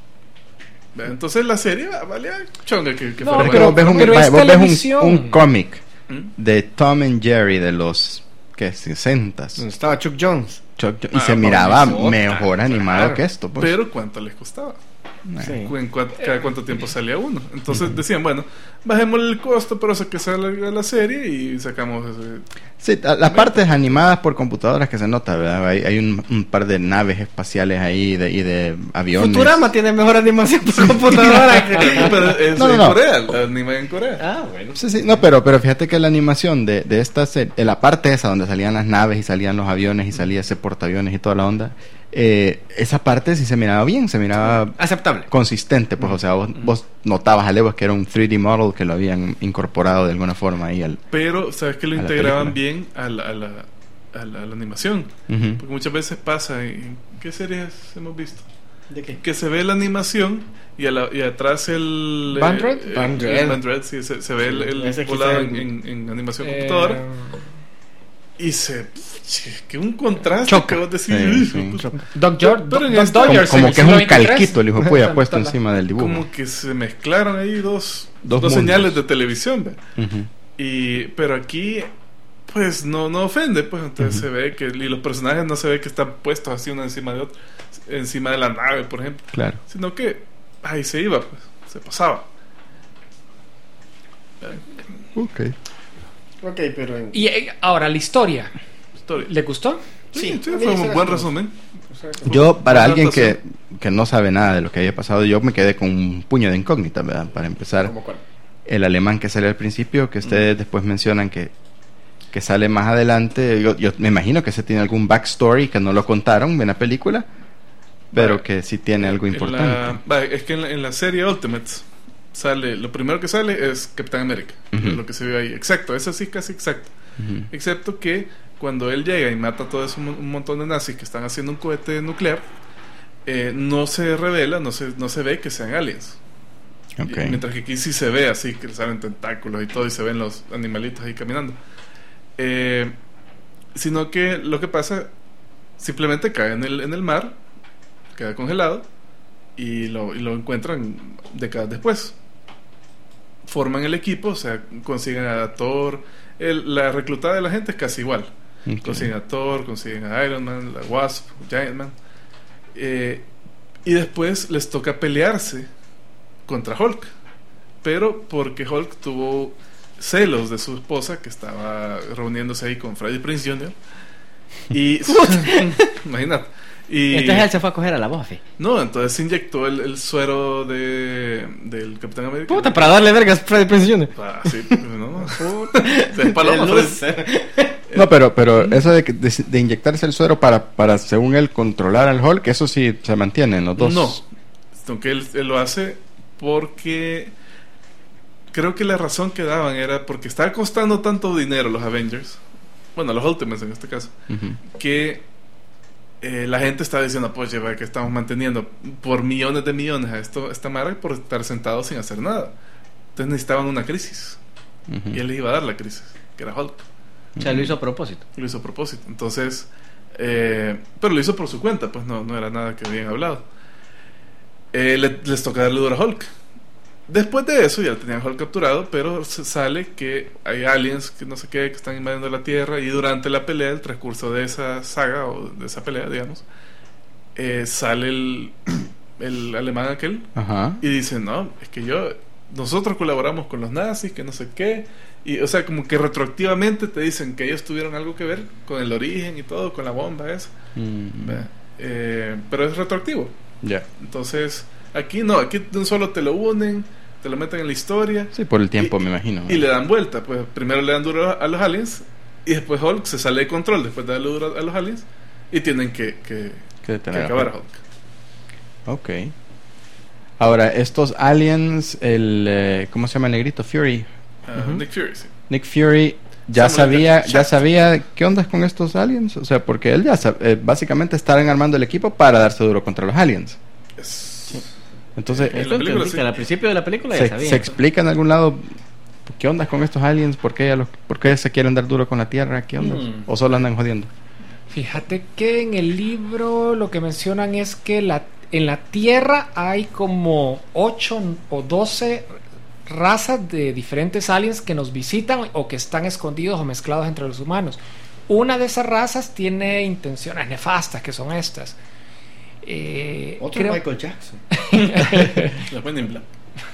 Speaker 2: Entonces la serie ah, valía chonga que, que
Speaker 4: No,
Speaker 2: fuera
Speaker 1: Pero,
Speaker 2: buena.
Speaker 1: ves un,
Speaker 4: pero es
Speaker 1: vaya, vos ves
Speaker 4: televisión.
Speaker 1: un, un cómic
Speaker 2: ¿Mm?
Speaker 1: de Tom and Jerry de los que sesentas
Speaker 3: Donde estaba Chuck Jones.
Speaker 1: Chuck Jo- y
Speaker 2: Ah,
Speaker 1: se
Speaker 2: para
Speaker 1: miraba
Speaker 2: mí es otra,
Speaker 1: mejor animado
Speaker 2: claro.
Speaker 1: que esto, pues.
Speaker 2: Pero ¿cuánto les costaba?
Speaker 1: Eh.
Speaker 3: Sí.
Speaker 2: ¿En cua- cada cuánto tiempo salía uno? Entonces decían, bueno, bajémosle el costo, pero eso que salga la serie y sacamos ese...
Speaker 1: Sí, a- las partes animadas por computadoras que se nota, ¿verdad? Hay, hay un, un par de naves espaciales ahí de, y de aviones.
Speaker 3: Futurama tiene mejor animación por computadora que...
Speaker 2: Pero es
Speaker 1: No, no,
Speaker 2: en
Speaker 1: no.
Speaker 2: Corea, la anima en Corea.
Speaker 3: Ah, bueno.
Speaker 1: Sí, sí, no, pero, pero fíjate que la animación de, de esta serie, de la parte esa donde salían las naves y salían los aviones y salía ese portaaviones y toda la onda, eh, esa parte sí se miraba bien, se miraba
Speaker 3: Aceptable.
Speaker 1: consistente, pues, o sea, vos, vos notabas a leguas que era un tres D model que lo habían incorporado de alguna forma ahí al...
Speaker 2: Pero, ¿sabes que lo
Speaker 1: A la
Speaker 2: integraban
Speaker 1: película.
Speaker 2: bien a la, a la, a la, a la animación.
Speaker 1: Ujú.
Speaker 2: Porque muchas veces pasa, ¿en qué series hemos visto?
Speaker 3: ¿De qué?
Speaker 2: Que se ve la animación y, a la, y atrás el...
Speaker 4: ¿Bandred?
Speaker 2: eh, el-
Speaker 3: Bandred.
Speaker 2: el Bandred, sí, se, se ve el, el
Speaker 3: Ese quizá
Speaker 2: volado
Speaker 3: el-
Speaker 2: en, en, en animación
Speaker 4: Eh,
Speaker 2: computadora. Y se... che, que un contraste
Speaker 4: Choca.
Speaker 2: que vos decís...
Speaker 1: Sí,
Speaker 2: "Uy,
Speaker 1: sí.
Speaker 2: puta".
Speaker 4: Doc George,
Speaker 2: Pero en
Speaker 4: Doc
Speaker 2: esta-
Speaker 1: Como,
Speaker 4: Dodgers
Speaker 1: como
Speaker 4: en el
Speaker 1: que es un
Speaker 4: siglo veintitrés.
Speaker 1: calquito el hijo de puya puesto
Speaker 3: Tala.
Speaker 1: encima del dibujo.
Speaker 2: Como que se mezclaron ahí dos,
Speaker 1: Dos
Speaker 2: dos,
Speaker 1: mundos.
Speaker 2: señales de televisión, ¿ve?
Speaker 1: Ujú.
Speaker 2: Y, pero aquí, pues no, no ofende, pues entonces
Speaker 1: Ujú.
Speaker 2: se ve que, y los personajes no se ve que están puestos así uno encima de otro, encima de la nave, por ejemplo,
Speaker 1: Claro.
Speaker 2: sino que ahí se iba, pues, se pasaba.
Speaker 1: Ok.
Speaker 3: Ok, pero en...
Speaker 4: Y eh, ahora, la historia.
Speaker 2: Historia.
Speaker 4: ¿Le gustó?
Speaker 2: Sí, sí,
Speaker 3: a mí
Speaker 2: fue
Speaker 3: se
Speaker 2: un
Speaker 3: las
Speaker 2: buen
Speaker 3: conozco.
Speaker 2: resumen.
Speaker 1: Yo, para
Speaker 2: Buena
Speaker 1: alguien que,
Speaker 2: adaptación.
Speaker 1: que no sabe nada de lo que haya pasado, yo me quedé con un puño de incógnitas, ¿verdad? Para empezar,
Speaker 3: ¿Cómo cuál?
Speaker 1: el alemán que sale al principio, que ustedes después mencionan que, que sale más adelante, yo, yo me imagino que ese tiene algún backstory que no lo contaron en la película, pero
Speaker 2: Va,
Speaker 1: que sí tiene algo
Speaker 2: En
Speaker 1: importante.
Speaker 2: la- va, es que en la, en la serie Ultimates sale, lo primero que sale es Capitán América,
Speaker 1: Ujú.
Speaker 2: es lo que se ve ahí. Exacto, eso sí, casi exacto.
Speaker 1: Ujú.
Speaker 2: Excepto que cuando él llega y mata a todo eso, un montón de nazis que están haciendo un cohete nuclear, eh, no se revela, no se, no se ve que sean aliens.
Speaker 1: Ok.
Speaker 2: Y- mientras que aquí sí se ve así, que salen tentáculos y todo, y se ven los animalitos ahí caminando. Eh, sino que lo que pasa, simplemente cae en el, en el mar, queda congelado, y lo, y lo encuentran décadas después. Forman el equipo, o sea, consiguen a Thor. El- la reclutada de la gente es casi igual.
Speaker 1: Ok.
Speaker 2: Consiguen a Thor, consiguen a Iron Man, la Wasp, Giant Man. Eh, y después les toca pelearse contra Hulk. Pero porque Hulk tuvo celos de su esposa, que estaba reuniéndose ahí con Freddie Prinze junior Y. Imagínate. Y,
Speaker 3: Entonces él se fue a coger a la Buffy.
Speaker 2: no, entonces se inyectó el, el suero de, del Capitán América.
Speaker 3: Puta, para darle vergas a Freddy Prinze junior
Speaker 2: Ah, sí, no. Es paloma,
Speaker 3: El
Speaker 2: Freddy.
Speaker 3: loser.
Speaker 1: No, pero, pero eso de, que- de, de inyectarse el suero para, para, según él, controlar al Hulk, eso sí se mantiene en los dos.
Speaker 2: No, aunque él, él lo hace porque creo que la razón que daban era porque estaba costando tanto dinero los Avengers, bueno, los Ultimates en este caso,
Speaker 1: Ujú.
Speaker 2: que eh, la gente estaba diciendo, pues lleva que estamos manteniendo por millones de millones a esto, esta madre por estar sentados sin hacer nada. Entonces necesitaban una crisis
Speaker 1: Ujú.
Speaker 2: y él les iba a dar la crisis, que era Hulk.
Speaker 3: O sea, lo hizo a propósito.
Speaker 2: Lo hizo a propósito. Entonces, eh, pero lo hizo por su cuenta, pues no, no era nada que habían hablado. Eh, le- les toca darle duro a Hulk. Después de eso ya tenían a Hulk capturado, pero se sale que hay aliens que no sé qué, que están invadiendo la Tierra, y durante la pelea, el transcurso de esa saga, o de esa pelea, digamos, eh, sale el, el alemán aquel
Speaker 1: Ajá.
Speaker 2: y dice, no, es que yo, nosotros colaboramos con los nazis, que no sé qué, y o sea, como que retroactivamente te dicen que ellos tuvieron algo que ver con el origen y todo, con la bomba esa.
Speaker 1: Mm,
Speaker 2: Ve, eh, pero es retroactivo.
Speaker 1: ya.
Speaker 2: Entonces, aquí no, aquí de un solo te lo unen, te lo meten en la historia
Speaker 1: Sí, por el tiempo,
Speaker 2: Y-
Speaker 1: me imagino.
Speaker 2: y le dan vuelta. Pues primero le dan duro a los aliens y después Hulk se sale de control después de darle duro a los aliens y tienen que, que,
Speaker 1: que
Speaker 2: que
Speaker 1: detener a
Speaker 2: acabar a
Speaker 1: Hulk.
Speaker 2: Hulk.
Speaker 1: Ok. Ahora, estos aliens, el... eh, ¿cómo se llama el negrito? Fury.
Speaker 2: Ah,
Speaker 3: Ujú.
Speaker 2: Nick Fury, sí.
Speaker 1: Nick Fury ya
Speaker 2: Samuel
Speaker 1: sabía,
Speaker 2: Jackson.
Speaker 1: ya sabía qué onda con estos aliens. O sea, porque él ya sab- eh, básicamente estaban armando el equipo para darse duro contra los aliens.
Speaker 2: Es-
Speaker 1: Entonces,
Speaker 2: En la
Speaker 3: Esto
Speaker 2: película,
Speaker 3: entendí,
Speaker 2: sí.
Speaker 3: que al principio de la película ya
Speaker 1: se,
Speaker 3: sabía.
Speaker 1: se explica en algún lado qué onda con estos aliens, por qué, a los- por qué se quieren dar duro con la Tierra, qué onda.
Speaker 3: Mm.
Speaker 1: O solo andan jodiendo.
Speaker 4: Fíjate que en el libro lo que mencionan es que la, en la Tierra hay como ocho o doce razas de diferentes aliens que nos visitan o que están escondidos o mezclados entre los humanos. Una de esas razas tiene intenciones nefastas, que son estas. Eh,
Speaker 3: Otro
Speaker 4: creo-
Speaker 3: Michael Jackson.
Speaker 2: Los Men in Black.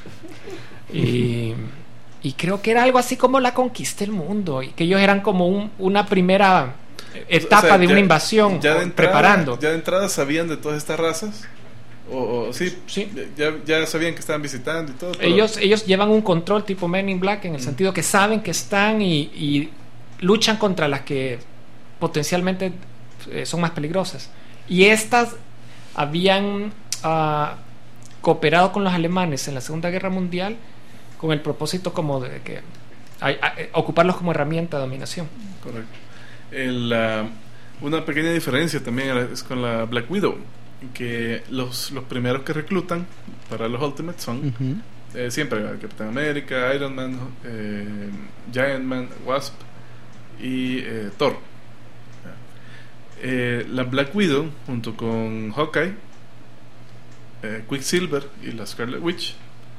Speaker 4: y, y creo que era algo así como la conquista del mundo y que ellos eran como un- una primera etapa
Speaker 2: O sea,
Speaker 4: de
Speaker 2: ya-
Speaker 4: una invasión
Speaker 2: ya de
Speaker 4: o
Speaker 2: entrada-
Speaker 4: preparando.
Speaker 2: Ya de entrada sabían de todas estas razas. O, o sí,
Speaker 4: Sí.
Speaker 2: Ya, ya sabían que estaban visitando y todo. pero-
Speaker 4: Ellos, ellos llevan un control tipo Men in Black en el
Speaker 2: Mm.
Speaker 4: sentido que saben que están y, y luchan contra las que potencialmente eh, son más peligrosas. Y estas habían ah, cooperado con los alemanes en la Segunda Guerra Mundial con el propósito como de que a- a- ocuparlos como herramienta de dominación.
Speaker 2: Correcto. El, uh, una pequeña diferencia también es con la Black Widow, que los, los primeros que reclutan para los Ultimates son
Speaker 1: Ujú.
Speaker 2: eh, siempre Capitán América, Iron Man, eh, Giant Man, Wasp y eh, Thor. Eh, la Black Widow junto con Hawkeye, eh, Quicksilver y la Scarlet Witch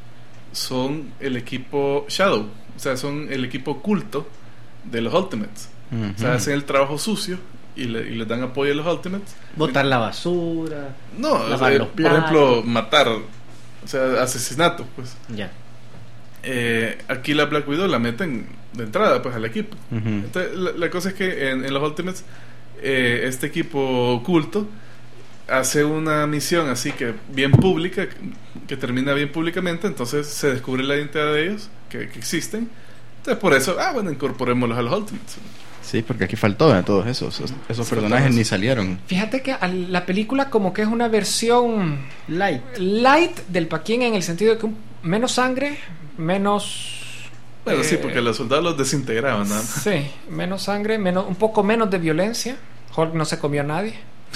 Speaker 2: son el equipo Shadow, o sea, son el equipo oculto de los Ultimates.
Speaker 1: Ujú.
Speaker 2: O sea, hacen el trabajo sucio y le, y le dan apoyo a los Ultimates.
Speaker 3: Botar la basura.
Speaker 2: No, o
Speaker 3: Lavar
Speaker 2: sea,
Speaker 3: los
Speaker 2: por
Speaker 3: platos.
Speaker 2: ejemplo, matar, o sea, asesinato, pues.
Speaker 3: Ya.
Speaker 2: Eh, aquí la Black Widow la meten de entrada, pues, al equipo.
Speaker 1: Ujú.
Speaker 2: Entonces, la, la cosa es que en, en los Ultimates, eh, este equipo oculto hace una misión así que bien pública, que, que termina bien públicamente, entonces se descubre la identidad de ellos, que, que existen. Entonces, por eso, ah, bueno, incorporémoslos a los Ultimates.
Speaker 1: Sí, porque aquí faltó a todos esos. Esos, esos
Speaker 2: Sí,
Speaker 1: personajes
Speaker 2: faltaba
Speaker 1: ni
Speaker 2: eso.
Speaker 1: salieron.
Speaker 4: Fíjate que al- la película como que es una versión
Speaker 3: Light.
Speaker 4: light del Paquín en el sentido de que un- menos sangre, menos...
Speaker 2: Bueno, sí,
Speaker 4: eh,
Speaker 2: porque los soldados los desintegraban, nada más.
Speaker 4: Sí, menos sangre, menos, un poco menos de violencia. Hulk no se comió a nadie.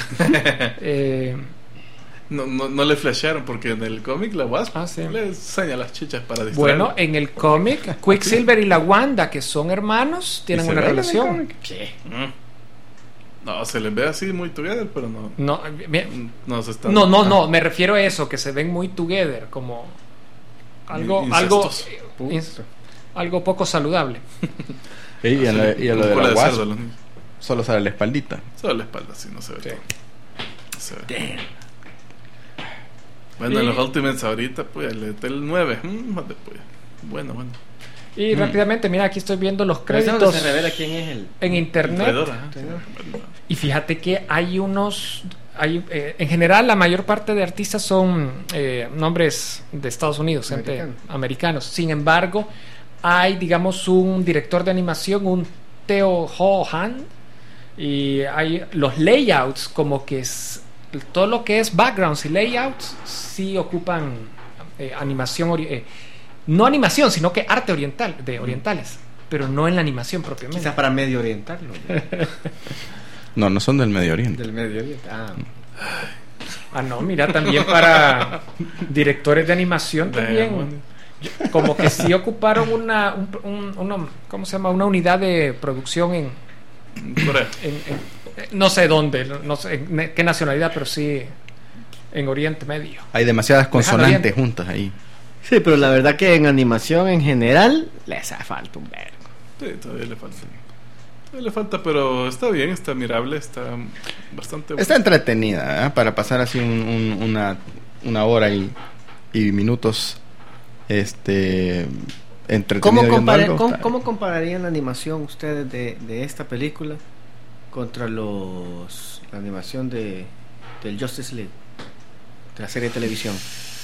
Speaker 4: Eh,
Speaker 2: No, no, no le flashearon porque en el cómic la Wasp
Speaker 4: Ah, sí.
Speaker 2: le enseña las chichas para distraer.
Speaker 4: bueno, en el cómic, Quicksilver y la Wanda, que son hermanos, tienen
Speaker 1: ¿Y se
Speaker 4: una
Speaker 1: ven en el
Speaker 4: relación.
Speaker 1: cómic?
Speaker 4: Sí.
Speaker 2: Mm. No, se les ve así muy together, pero no.
Speaker 4: No, mi-
Speaker 2: No se están.
Speaker 4: no, no,
Speaker 2: ah,
Speaker 4: no, me refiero a eso, que se ven muy together, como algo,
Speaker 2: In-
Speaker 4: algo,
Speaker 2: incestos.
Speaker 4: ins- algo poco saludable.
Speaker 1: Y a lo, y a lo
Speaker 2: con
Speaker 1: de
Speaker 2: cola
Speaker 1: la
Speaker 2: de
Speaker 1: Wasp,
Speaker 2: cerdo, los niños.
Speaker 1: solo sale la espaldita.
Speaker 2: Solo la espalda, sí, no se ve.
Speaker 4: Sí.
Speaker 2: todo. No se ve. Bueno, en
Speaker 4: Y-
Speaker 2: los Ultimates ahorita, pues, el el nueve. Mm, más después. Bueno, bueno.
Speaker 4: Y
Speaker 1: Mm.
Speaker 4: rápidamente, mira, aquí estoy viendo los
Speaker 3: Pero es donde
Speaker 4: créditos
Speaker 3: se revela quién es el.
Speaker 4: en internet.
Speaker 2: Traidor, ajá, sí.
Speaker 4: Y fíjate que hay unos, hay, eh, en general la mayor parte de artistas son eh, nombres de Estados Unidos, gente
Speaker 3: Americanos.
Speaker 4: americanos. Sin embargo, hay, digamos, un director de animación, un Theo Ho Han, y hay los layouts, como que es todo lo que es backgrounds y layouts, sí ocupan eh, animación, ori- eh, no animación, sino que arte oriental, de orientales, pero no en la animación propiamente.
Speaker 3: Quizás para Medio Oriental. ¿no?
Speaker 1: No, no son del Medio Oriente.
Speaker 3: Del Medio Oriente. Ah.
Speaker 4: Ah, no, mira, también para directores de animación también.
Speaker 2: Demonios.
Speaker 4: Yo- Como que sí ocuparon una, un, un- una- ¿cómo se llama? Una unidad de producción en,
Speaker 2: Corea.
Speaker 4: en- en- eh, no sé dónde, no sé en qué nacionalidad, pero sí en Oriente Medio.
Speaker 1: Hay demasiadas consonantes
Speaker 4: Oriente.
Speaker 1: juntas ahí.
Speaker 3: Sí, pero la verdad que en animación en general les hace falta un vergo.
Speaker 2: Sí, todavía le falta. Todavía le falta, pero está bien, está admirable, está bastante
Speaker 1: Está entretenida, ¿eh? Para pasar así un- un- una, una hora y, y minutos este entretenido
Speaker 3: ¿Cómo,
Speaker 1: viendo
Speaker 3: compara-
Speaker 1: algo,
Speaker 3: cómo-
Speaker 1: está-
Speaker 3: cómo compararían la animación ustedes de, de esta película contra los la animación de del Justice League, de la serie de televisión?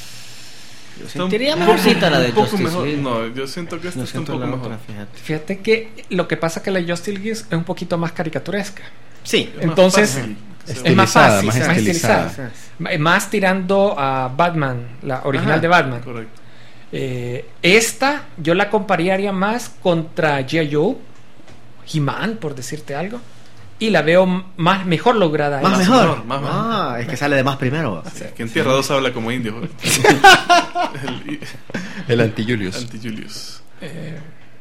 Speaker 3: Yo
Speaker 2: Está un
Speaker 3: sentiría
Speaker 2: poco-
Speaker 3: mejorcita la de
Speaker 2: un poco
Speaker 3: Justice
Speaker 2: mejor.
Speaker 3: League.
Speaker 2: No, yo siento que esta
Speaker 3: No
Speaker 2: está un
Speaker 3: siento
Speaker 2: poco
Speaker 3: la
Speaker 2: mejor.
Speaker 3: otra, fíjate.
Speaker 4: Fíjate que lo que pasa que la Justice League es un poquito más caricaturesca.
Speaker 3: Sí,
Speaker 2: Es más
Speaker 4: Entonces,
Speaker 2: fácil que
Speaker 1: es
Speaker 2: sea-
Speaker 4: es más
Speaker 1: Estilizada,
Speaker 4: fácil,
Speaker 1: más
Speaker 4: más
Speaker 1: estilizada.
Speaker 4: estilizada. Ma- Más tirando a Batman, la original
Speaker 3: Ajá,
Speaker 4: de Batman.
Speaker 2: Correcto.
Speaker 4: Eh, esta yo la compararía más contra G I. Joe, He-Man, por decirte algo, y la veo m- más mejor lograda.
Speaker 3: más
Speaker 2: Más
Speaker 3: mejor.
Speaker 2: mejor, más
Speaker 3: ah, es que sale de más primero.
Speaker 2: Sí, que en Tierra dos habla como indio. joder. el
Speaker 1: el anti-Julius.
Speaker 2: anti-Julius.
Speaker 4: Eh,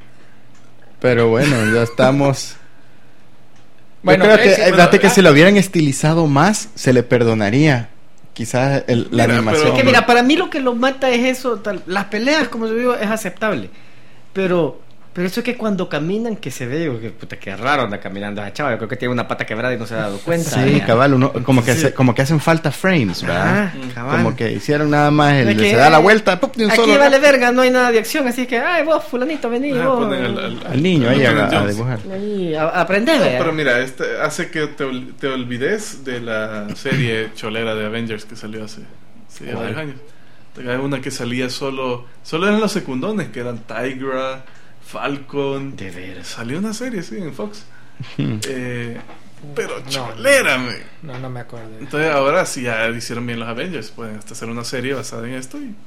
Speaker 1: Pero bueno, ya estamos.
Speaker 4: Bueno,
Speaker 1: Yo creo que,
Speaker 4: es-
Speaker 1: eh,
Speaker 2: bueno,
Speaker 1: fíjate que
Speaker 4: ah,
Speaker 1: si lo hubieran estilizado más, se le perdonaría. Quizás el- la
Speaker 2: Mira,
Speaker 1: animación.
Speaker 2: pero-
Speaker 3: Es que mira, para mí lo que lo mata es eso, tal- las peleas, como yo digo, es aceptable. Pero pero eso es que cuando caminan que se ve, digo, que puta, que raro anda caminando esa chava, yo creo que tiene una pata quebrada y no se ha dado cuenta.
Speaker 1: Sí,
Speaker 3: Ya.
Speaker 1: cabal, uno, como, que
Speaker 3: Sí.
Speaker 1: se- como que hacen falta frames, ¿verdad?
Speaker 3: Ah, cabal.
Speaker 1: Como que hicieron nada más el
Speaker 3: Es
Speaker 1: de
Speaker 3: que,
Speaker 1: se da la
Speaker 3: eh,
Speaker 1: vuelta, ¡pum! De un
Speaker 3: Aquí
Speaker 1: solo.
Speaker 3: vale verga, no hay nada de acción, así que, ay, vos, fulanito, vení,
Speaker 2: Ajá,
Speaker 3: vos.
Speaker 2: ponen al, al-
Speaker 1: Al niño ahí
Speaker 2: al
Speaker 1: a,
Speaker 2: Indiana
Speaker 1: a
Speaker 2: Jones.
Speaker 1: dibujar.
Speaker 3: Ahí, a- aprende,
Speaker 2: No,
Speaker 3: vea.
Speaker 2: pero mira, este hace que te, ol- te olvides de la serie cholera de Avengers que salió hace, hace ya
Speaker 3: ¿Cuál?
Speaker 2: varios años. Hay una que salía solo, solo eran los secundones, que eran Tigra, Falcon.
Speaker 3: De veras.
Speaker 2: Salió una serie, sí, en Fox.
Speaker 1: Hmm.
Speaker 2: Eh, pero
Speaker 4: No.
Speaker 2: cholera, me.
Speaker 4: no, no me acuerdo.
Speaker 2: Entonces ahora sí ya hicieron bien los Avengers, pueden hasta hacer una serie basada en esto y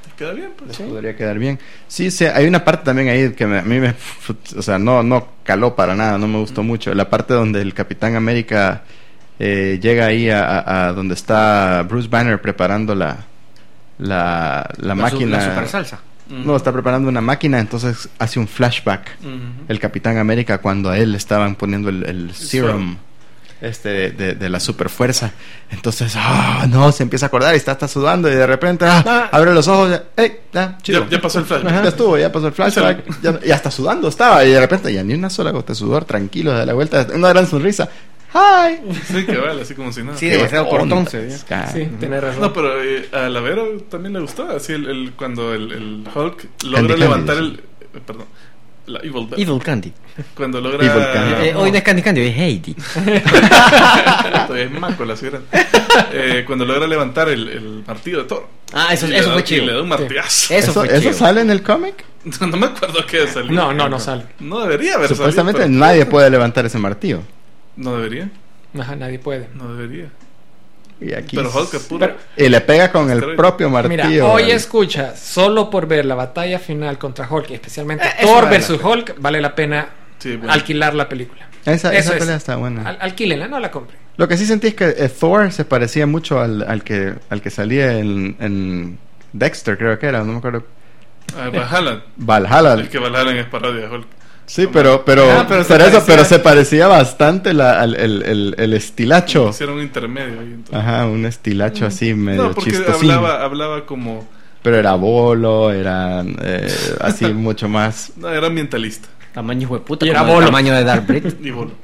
Speaker 2: Queda bien, pues.
Speaker 1: Les podría quedar bien. Sí, sí, hay una parte también ahí que me- a mí me... O sea, no, no caló para nada, no me gustó mucho. La parte donde el Capitán América eh, llega ahí a, a- a donde está Bruce Banner preparando la, la, la,
Speaker 3: su-
Speaker 1: máquina.
Speaker 3: la super salsa.
Speaker 1: No, está preparando una máquina, entonces hace un flashback.
Speaker 2: Ujú.
Speaker 1: El Capitán América cuando a él le estaban poniendo el, el serum este de, de, de la super fuerza. Entonces, ah, no, se empieza a acordar y está, está sudando y de repente ah,
Speaker 3: Ah.
Speaker 1: abre los ojos, ya, ey, ya, chido.
Speaker 2: Ya, ya pasó el flash.
Speaker 1: Ya estuvo, ya pasó el flashback, ya, y hasta sudando estaba, y de repente ya ni una sola gota de sudor, tranquilo, de la vuelta, una gran sonrisa. ¡Hi!
Speaker 2: Sí, que vale, así como si nada.
Speaker 3: Sí, demasiado
Speaker 1: onda,
Speaker 3: cortón se veía.
Speaker 1: ah,
Speaker 4: Sí, tenés razón.
Speaker 2: No, pero eh, a la Vero también le gustó. Así el, el- cuando el, el Hulk logra
Speaker 1: Candy
Speaker 2: levantar
Speaker 1: Candy,
Speaker 2: el. eh, Perdón. La Evil Bell.
Speaker 3: Evil Candy.
Speaker 2: Cuando logra.
Speaker 1: Evil Candy.
Speaker 3: Eh, hoy no es Candy Candy, hoy es Heidi.
Speaker 2: Todavía es maco la señora. Eh, cuando logra levantar el, el martillo de Thor.
Speaker 3: Ah, eso,
Speaker 2: Y le
Speaker 3: eso
Speaker 2: da-
Speaker 3: fue
Speaker 2: y
Speaker 3: chido.
Speaker 2: le da un martillazo.
Speaker 3: Eso
Speaker 1: ¿Eso,
Speaker 3: fue
Speaker 1: eso
Speaker 3: chido.
Speaker 1: sale en el cómic?
Speaker 2: No, no me acuerdo qué salió.
Speaker 4: No, no, no sale.
Speaker 2: No debería haber
Speaker 1: Supuestamente
Speaker 2: salido,
Speaker 1: nadie puede levantar ese martillo.
Speaker 2: pero- No debería.
Speaker 4: Ajá, nadie puede.
Speaker 2: No debería.
Speaker 1: Y aquí
Speaker 2: Pero Hulk es puro.
Speaker 4: Pero-
Speaker 1: y le pega con el
Speaker 2: Esteroide.
Speaker 1: propio martillo.
Speaker 4: Mira, hoy
Speaker 1: al-
Speaker 4: escucha, solo por ver la batalla final contra Hulk, y especialmente
Speaker 3: Eh, eso
Speaker 4: Thor
Speaker 3: vale la
Speaker 4: versus
Speaker 3: pena.
Speaker 4: Hulk, vale la pena
Speaker 2: Sí, bueno.
Speaker 4: alquilar la película.
Speaker 1: Esa,
Speaker 4: Eso
Speaker 1: esa
Speaker 4: es.
Speaker 1: pelea está buena.
Speaker 4: Al- alquílenla, no la compren.
Speaker 1: Lo que sí sentí es que eh, Thor se parecía mucho al, al que al que salía en, en Dexter, creo que era, no me acuerdo.
Speaker 2: Ah, Valhalla.
Speaker 1: Valhalla.
Speaker 2: Es que Valhalla es parodia de Hulk.
Speaker 1: Sí, pero pero
Speaker 3: Ah, pero
Speaker 1: pero,
Speaker 3: se
Speaker 1: eso,
Speaker 3: parecía-
Speaker 1: pero se parecía bastante la, al, el, el, el estilacho.
Speaker 2: Hicieron un intermedio ahí. Entonces.
Speaker 1: Ajá, un estilacho así medio
Speaker 2: No, porque
Speaker 1: chistosín.
Speaker 2: hablaba, hablaba como.
Speaker 1: Pero era bolo, era eh, así mucho más.
Speaker 2: No, era ambientalista.
Speaker 3: Tamaño hijo de puta,
Speaker 4: Y era
Speaker 3: como el
Speaker 4: bolo.
Speaker 3: tamaño de Darth Vader.
Speaker 2: Y bolo.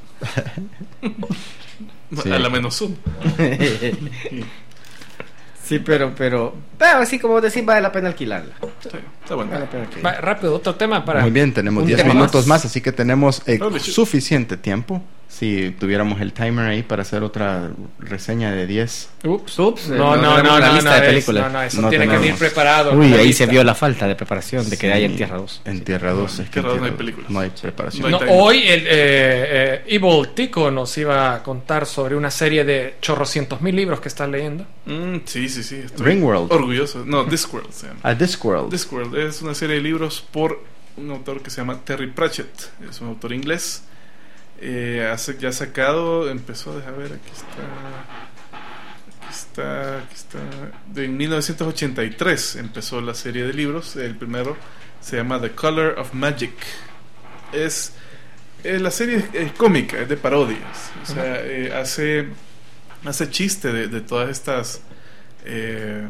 Speaker 1: Sí.
Speaker 2: A la menos zoom.
Speaker 3: Sí, pero, pero, pero así como decís, vale la pena alquilarla.
Speaker 2: Sí, está bueno.
Speaker 3: Vale la pena alquilarla.
Speaker 4: Va, rápido, otro tema para...
Speaker 1: Muy bien, tenemos
Speaker 3: un
Speaker 1: diez
Speaker 3: tema
Speaker 1: minutos
Speaker 3: más.
Speaker 1: más, así que tenemos eh,
Speaker 2: Holy shit.
Speaker 1: suficiente tiempo. Si tuviéramos el timer ahí para hacer otra reseña de diez.
Speaker 4: Ups,
Speaker 3: Ups,
Speaker 4: no,
Speaker 3: no
Speaker 4: no, no,
Speaker 3: tenemos
Speaker 4: no,
Speaker 3: una
Speaker 4: no,
Speaker 3: lista
Speaker 4: no,
Speaker 3: de
Speaker 4: es-
Speaker 3: películas.
Speaker 4: no, no, eso
Speaker 1: No
Speaker 4: tiene que venir
Speaker 1: tenemos.
Speaker 4: preparado.
Speaker 3: Uy,
Speaker 4: con la
Speaker 3: ahí
Speaker 4: lista.
Speaker 3: se vio la falta de preparación de que
Speaker 1: Sí.
Speaker 3: hay en Tierra dos.
Speaker 1: En Tierra dos. Es que en
Speaker 2: Tierra dos no hay
Speaker 1: Tierra
Speaker 2: películas.
Speaker 1: No hay preparación.
Speaker 2: No hay
Speaker 4: No,
Speaker 2: timer.
Speaker 4: hoy el eh, eh, Evil Tico nos iba a contar sobre una serie de chorrocientos mil libros que está leyendo.
Speaker 2: Mm, sí, sí, sí. Estoy
Speaker 1: Ringworld.
Speaker 2: orgulloso. No, Discworld se llama.
Speaker 1: A Discworld.
Speaker 2: Discworld es una serie de libros por un autor que se llama Terry Pratchett. Es un autor inglés. Eh, hace, ya ha sacado, empezó, deja ver, aquí está. Aquí está, aquí está. De, en mil novecientos ochenta y tres empezó la serie de libros. El primero se llama The Color of Magic. Es. eh, la serie es, es cómica, es de parodias. O sea, eh, hace. Hace chiste de, de todas estas. Eh,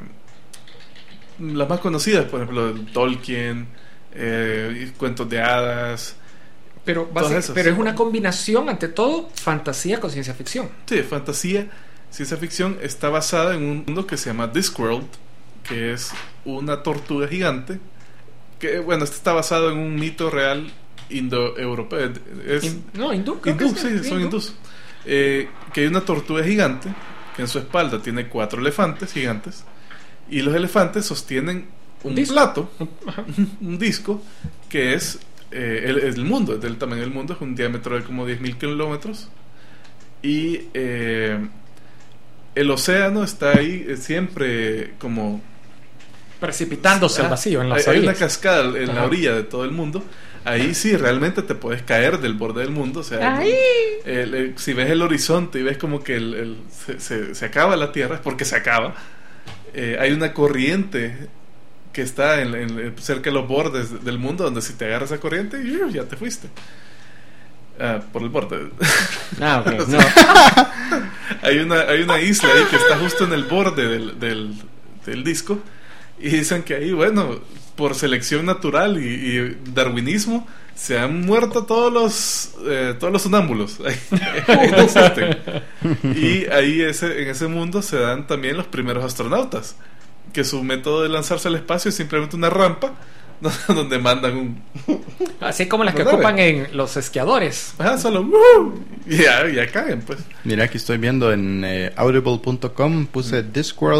Speaker 2: las más conocidas, por ejemplo, Tolkien, eh, y cuentos de hadas.
Speaker 4: Pero,
Speaker 2: Todas
Speaker 4: basi-
Speaker 2: esas.
Speaker 4: pero es una combinación, ante todo, fantasía con ciencia ficción.
Speaker 2: Sí, fantasía, ciencia ficción. Está basada en un mundo que se llama Discworld, que es una tortuga gigante. Que, bueno, este está basado en un mito real indoeuropeo. Es
Speaker 4: In- no, hindú. creo
Speaker 2: hindú,
Speaker 4: que
Speaker 2: sí,
Speaker 4: es,
Speaker 2: son
Speaker 4: hindú.
Speaker 2: hindús. Eh, que hay una tortuga gigante que en su espalda tiene cuatro elefantes gigantes. Y los elefantes sostienen un
Speaker 4: Disco.
Speaker 2: plato,
Speaker 4: Ajá.
Speaker 2: un disco, que es eh, el, el mundo, es del tamaño del mundo, es un diámetro de como diez mil kilómetros. Y eh, el océano está ahí eh, siempre como
Speaker 4: Precipitándose al
Speaker 2: Ah,
Speaker 4: vacío en
Speaker 2: hay,
Speaker 4: las
Speaker 2: hay una
Speaker 4: orillas.
Speaker 2: cascada en
Speaker 4: Ajá.
Speaker 2: la orilla de todo el mundo. Ahí sí, realmente te puedes caer del borde del mundo. O sea,
Speaker 5: Ay.
Speaker 2: el- el- si ves el horizonte y ves como que el, el- se, se- se acaba la Tierra, es porque se acaba. Eh, hay una corriente que está en, en- cerca de los bordes del mundo, donde si te agarras esa corriente, ¡yu! Ya te fuiste. Ah, por el borde.
Speaker 3: Ah, ok. No.
Speaker 2: hay, una, hay una isla ahí que está justo en el borde del, del, del disco. Y dicen que ahí, bueno, por selección natural y, y darwinismo, se han muerto todos los eh, todos los sonámbulos. Ahí no existen. Y ahí ese, en ese mundo se dan también los primeros astronautas, que su método de lanzarse al espacio es simplemente una rampa donde mandan un...
Speaker 4: Así como las que
Speaker 2: ¿Verdad?
Speaker 4: ocupan en los esquiadores.
Speaker 2: Ajá, solo... ¡uh! Y ya, ya caen, pues.
Speaker 1: Mira, aquí estoy viendo en eh, audible punto com, puse Discworld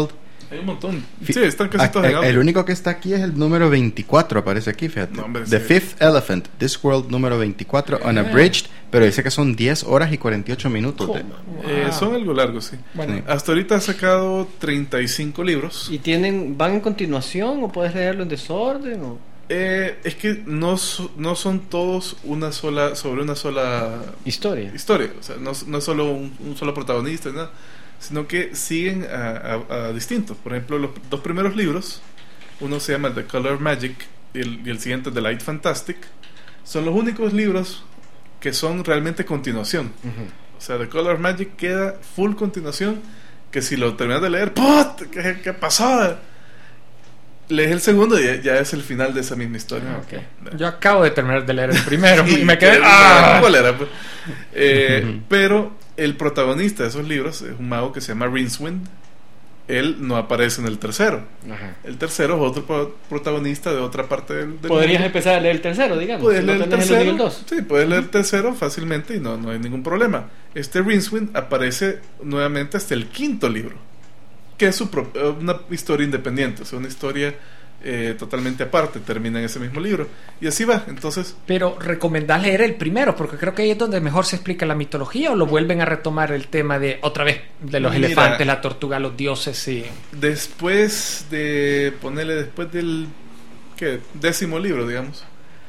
Speaker 2: Hay un montón.
Speaker 1: Fi-
Speaker 2: Sí, están casi
Speaker 1: Ah,
Speaker 2: todos en
Speaker 1: el,
Speaker 2: audio.
Speaker 1: el único que está aquí es el número veinticuatro, aparece aquí, fíjate.
Speaker 2: No, hombre,
Speaker 1: The
Speaker 2: sí.
Speaker 1: Fifth Elephant, Discworld número veinticuatro, unabridged, pero dice que son diez horas y cuarenta y ocho minutos. de-
Speaker 2: Eh,
Speaker 4: Wow.
Speaker 2: son algo largos, sí.
Speaker 4: Bueno,
Speaker 1: Sí.
Speaker 2: Hasta ahorita ha sacado treinta y cinco libros.
Speaker 3: ¿Y tienen, van en continuación o puedes leerlo en desorden? O...
Speaker 2: Eh, es que no, so- no son todos una sola sobre una sola
Speaker 3: Historia.
Speaker 2: historia. O sea, no, no es solo un, un solo protagonista, nada, sino que siguen a, a- a distintos. Por ejemplo, los dos primeros libros, uno se llama The Color Magic y el, y el siguiente The Light Fantastic, son los únicos libros que son realmente continuación.
Speaker 3: Ujú.
Speaker 2: O sea, The Color Magic queda full continuación, que si lo terminas de leer, ¡put! ¿Qué, qué pasó? Lees el segundo y ya, ya es el final de esa misma historia.
Speaker 4: Ah, ok. Yo acabo de terminar de leer el primero y me quedé.
Speaker 2: ¿Qué-
Speaker 4: ¡Ah!
Speaker 2: ¿Cuál era? pues? Eh, pero el protagonista de esos libros es un mago que se llama Rincewind. Él no aparece en el tercero.
Speaker 3: Ajá.
Speaker 2: El tercero es otro pro- protagonista de otra parte del, del
Speaker 3: Podrías
Speaker 2: mundo.
Speaker 3: empezar a leer el tercero, digamos.
Speaker 2: Puedes
Speaker 3: si no
Speaker 2: leer el
Speaker 3: tenés
Speaker 2: tercero.
Speaker 3: nivel dos.
Speaker 2: Sí, puedes leer el tercero fácilmente y no, no hay ningún problema. Este Rincewind aparece nuevamente hasta el quinto libro, que es su pro- una historia independiente, o sea, una historia eh, totalmente aparte, termina en ese mismo libro. Y así va, entonces...
Speaker 4: Pero recomendás leer el primero, porque creo que ahí es donde mejor se explica la mitología, o lo vuelven a retomar el tema de otra vez de los
Speaker 2: Mira.
Speaker 4: elefantes, la tortuga, los dioses y.
Speaker 2: Después de ponerle después del ¿qué? Décimo libro, digamos,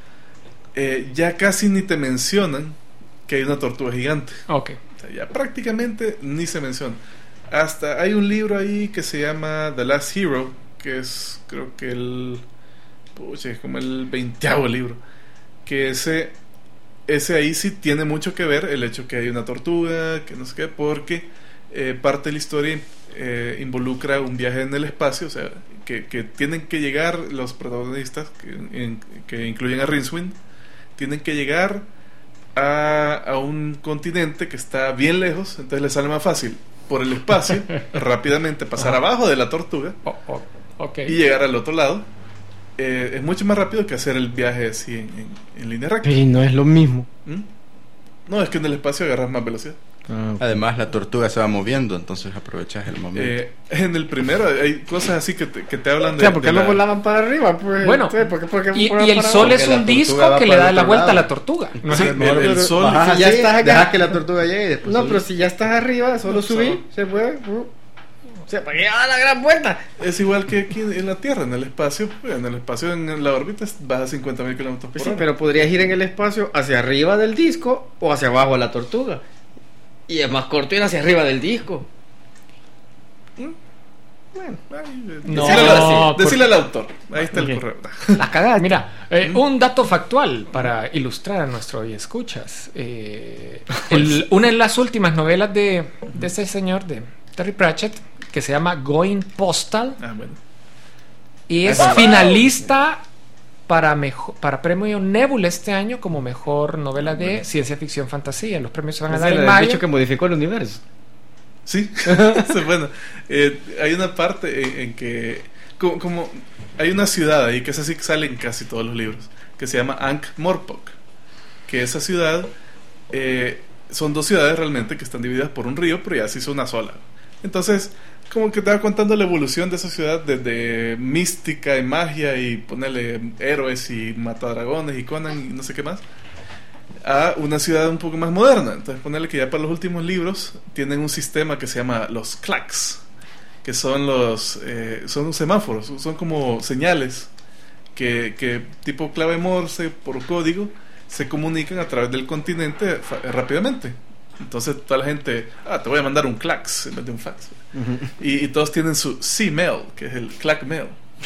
Speaker 2: eh, ya casi ni te mencionan que hay una tortuga gigante.
Speaker 4: Ok.
Speaker 2: O sea, ya prácticamente ni se menciona. Hasta hay un libro ahí que se llama The Last Hero, que es creo que el pucha, es como el veinteavo libro, que ese ese ahí sí tiene mucho que ver el hecho que hay una tortuga, que no sé qué, porque eh, parte de la historia eh, involucra un viaje en el espacio, o sea, que, que tienen que llegar los protagonistas, que, en- que incluyen a Rincewind, tienen que llegar a, a un continente que está bien lejos, entonces les sale más fácil por el espacio rápidamente pasar
Speaker 4: Ajá.
Speaker 2: abajo de la tortuga
Speaker 4: Oh, oh, ok.
Speaker 2: y llegar al otro lado. Eh, es mucho más rápido que hacer el viaje así en, en- en línea recta.
Speaker 3: Y no es lo mismo.
Speaker 2: ¿Mm? No, es que en el espacio agarras más velocidad.
Speaker 1: Además, la tortuga se va moviendo, entonces aprovechas el momento.
Speaker 2: Eh, en el primero hay cosas así que te, que te hablan
Speaker 3: O
Speaker 2: de,
Speaker 3: sea, ¿por qué
Speaker 2: de
Speaker 3: no
Speaker 2: la-
Speaker 3: volaban para arriba? Pues,
Speaker 4: Bueno,
Speaker 3: sí, ¿por qué- por qué
Speaker 4: Y,
Speaker 3: fueron
Speaker 4: y el
Speaker 3: para
Speaker 4: sol
Speaker 3: abajo?
Speaker 4: es
Speaker 1: Porque la
Speaker 4: un disco
Speaker 1: tortuga va
Speaker 4: que le
Speaker 1: para
Speaker 4: da
Speaker 1: el
Speaker 4: la
Speaker 1: otro
Speaker 4: vuelta a
Speaker 1: lado.
Speaker 4: la tortuga. ¿no?
Speaker 2: Sí,
Speaker 4: sé.
Speaker 2: el, el sol
Speaker 3: Bajas
Speaker 2: sí,
Speaker 3: ya estás acá.
Speaker 1: Deja que la tortuga llegue y después
Speaker 3: No,
Speaker 1: subí.
Speaker 3: pero si ya estás arriba, solo
Speaker 2: No,
Speaker 3: subí,
Speaker 2: solo-
Speaker 3: se puede. uh. O sea, ¿para qué dar la gran vuelta?
Speaker 2: es igual que aquí en la Tierra, en el espacio. pues, En el espacio, en la órbita, vas a cincuenta mil kilómetros por
Speaker 3: Pues sí,
Speaker 2: hora.
Speaker 3: pero podrías ir en el espacio hacia arriba del disco o hacia abajo de la tortuga. Y es más corto ir hacia arriba del disco. Bueno,
Speaker 2: Ay, eh,
Speaker 4: No,
Speaker 2: decirle, al-
Speaker 4: por-
Speaker 2: decirle al autor. Ahí está
Speaker 3: Ok.
Speaker 2: el correo.
Speaker 4: La cagada. Mira, eh, un dato factual para ilustrar a nuestro hoy escuchas. Eh, el- una de las últimas novelas de, de ese señor, de Terry Pratchett, que se llama Going Postal,
Speaker 2: Ah, bueno.
Speaker 4: y es
Speaker 3: Ah,
Speaker 4: finalista para, mejo- para premio Nebula este año como mejor novela de
Speaker 2: Bueno.
Speaker 4: ciencia ficción fantasía. Los premios se van a
Speaker 3: ese
Speaker 4: dar
Speaker 3: era
Speaker 4: en
Speaker 3: el
Speaker 4: mayo.
Speaker 3: bicho que modificó el universo.
Speaker 2: Sí, sí, bueno, eh, hay una parte en, en que como, como hay una ciudad ahí que es así que sale en casi todos los libros, que se llama Ankh-Morpork, que esa ciudad eh, son dos ciudades realmente que están divididas por un río, pero ya se hizo una sola. Entonces, como que te va contando la evolución de esa ciudad desde mística y magia y ponerle héroes y matadragones y Conan y no sé qué más, a una ciudad un poco más moderna. Entonces ponerle que ya para los últimos libros tienen un sistema que se llama los clacks, que son los eh, son semáforos, son como señales que, que tipo clave Morse por código se comunican a través del continente fa- rápidamente. Entonces toda la gente, ah, te voy a mandar un clax en vez de un fax. Y, y todos tienen su C-mail, que es el clack mail.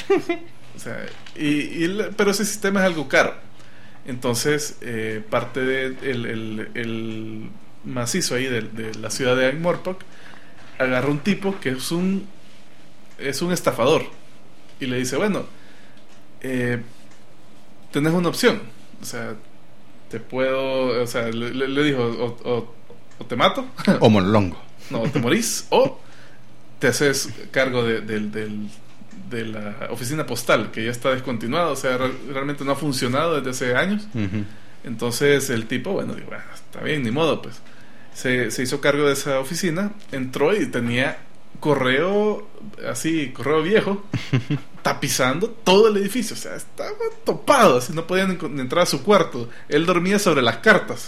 Speaker 2: O sea, y, y el- pero ese sistema es algo caro. Entonces, eh, parte del de el, el, el macizo ahí de, de la ciudad de Ankh-Morpork agarra un tipo que es un es un estafador y le dice, bueno, eh, tenés una opción, o sea, te puedo, o sea, le, le- le dijo, o, o- o te mato,
Speaker 1: O monlongo.
Speaker 2: no, o te morís, o te haces cargo de, del- del- de la oficina postal, que ya está descontinuada, o sea, re- realmente no ha funcionado desde hace años.
Speaker 1: Ujú.
Speaker 2: Entonces el tipo, bueno, digo, bueno, está bien, ni modo, pues. Se, se hizo cargo de esa oficina, entró y tenía correo, así, correo viejo, tapizando todo el edificio. O sea, estaba topado, así no podían entrar a su cuarto. Él dormía sobre las cartas.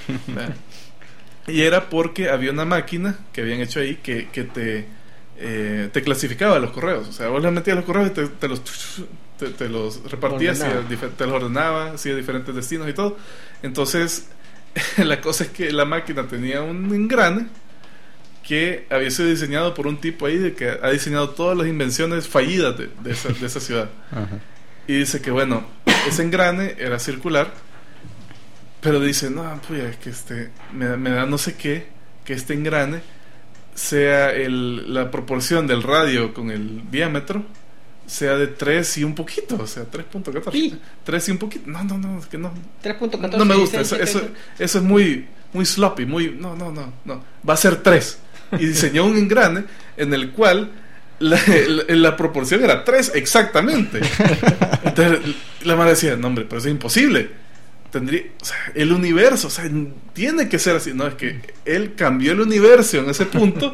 Speaker 2: Y era porque había una máquina que habían hecho ahí que, que te, eh, te clasificaba los correos. O sea, vos le metías los correos y te, te los te, te los repartías, y te los ordenaba, hacía diferentes destinos y todo. Entonces, la cosa es que la máquina tenía un engrane que había sido diseñado por un tipo ahí de que ha diseñado todas las invenciones fallidas de, de, esa, de esa ciudad. Ajá. Y dice que bueno, ese engrane era circular, pero dice, no, pues es que este me da, me da no sé qué, que este engrane sea el, la proporción del radio con el diámetro sea de tres y un poquito, o sea, tres punto catorce. ¿Sí? tres y un poquito. No, no, no, es que no.
Speaker 3: tres punto catorce.
Speaker 2: No me gusta, eso, eso, eso es muy muy sloppy, muy no, no, no, no. Va a ser tres. Y diseñó un engrane en el cual la, la, la proporción era tres exactamente. Entonces la madre decía, no hombre, pero eso es imposible. Tendría, o sea, el universo, o sea, tiene que ser así. No, es que él cambió el universo en ese punto.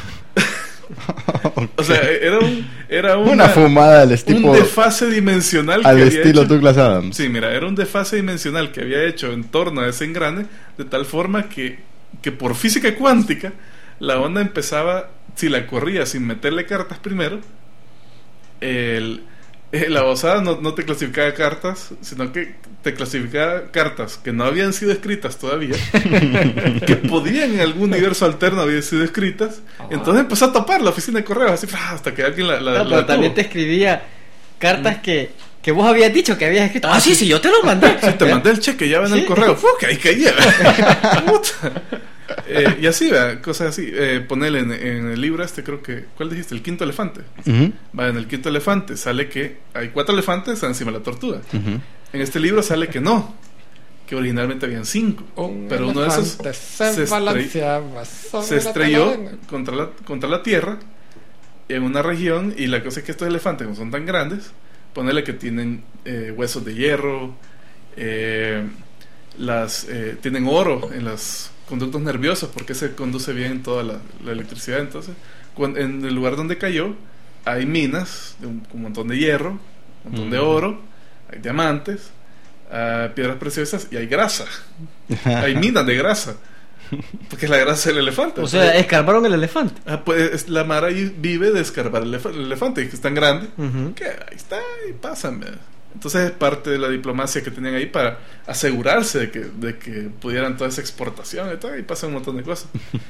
Speaker 2: Okay. O sea, era un, era una,
Speaker 1: una fumada al estilo,
Speaker 2: un desfase dimensional
Speaker 1: al
Speaker 2: que
Speaker 1: estilo
Speaker 2: había hecho,
Speaker 1: Douglas Adams.
Speaker 2: Sí, mira, era un desfase dimensional que había hecho en torno a ese engrane, de tal forma que, que por física cuántica la onda empezaba, si la corría sin meterle cartas primero, el, la osada no, no te clasificaba cartas, sino que te clasificaba cartas que no habían sido escritas todavía, que podían en algún universo alterno haber sido escritas. Oh. Entonces empezó a tapar la oficina de correos así, hasta que alguien la, la,
Speaker 3: no,
Speaker 2: la
Speaker 3: pero también te escribía cartas que, que vos habías dicho que habías escrito. Ah, sí, sí, yo te lo mandé.
Speaker 2: Sí, te mandé el cheque, ya ven ¿sí? el correo. Uf, que ahí caía. eh, y así, ¿verdad? Cosas así. Eh, ponele en, en el libro este, creo que, ¿cuál dijiste? El quinto elefante. Uh-huh. Va, en el quinto elefante sale que hay cuatro elefantes encima de la tortuga. Uh-huh. En este libro sale que no, que originalmente habían cinco, un pero uno de esos se, estrell- se estrelló contra la, contra la tierra en una región, y la cosa es que estos elefantes no son tan grandes, ponele que tienen eh, huesos de hierro, eh, las eh, tienen oro en los conductos nerviosos porque se conduce bien toda la, la electricidad. Entonces, cuando, en el lugar donde cayó hay minas de un, un montón de hierro, un montón mm. de oro, hay diamantes, uh, piedras preciosas y hay grasa. Hay minas de grasa, porque es la grasa del elefante.
Speaker 3: O sea, escarbaron el elefante.
Speaker 2: Ah, pues la Mara ahí vive de escarbar el, elef- el elefante, que es tan grande, uh-huh. que ahí está y pasan. Entonces es parte de la diplomacia que tenían ahí para asegurarse de que, de que pudieran toda esa exportación y todo, y pasan un montón de cosas.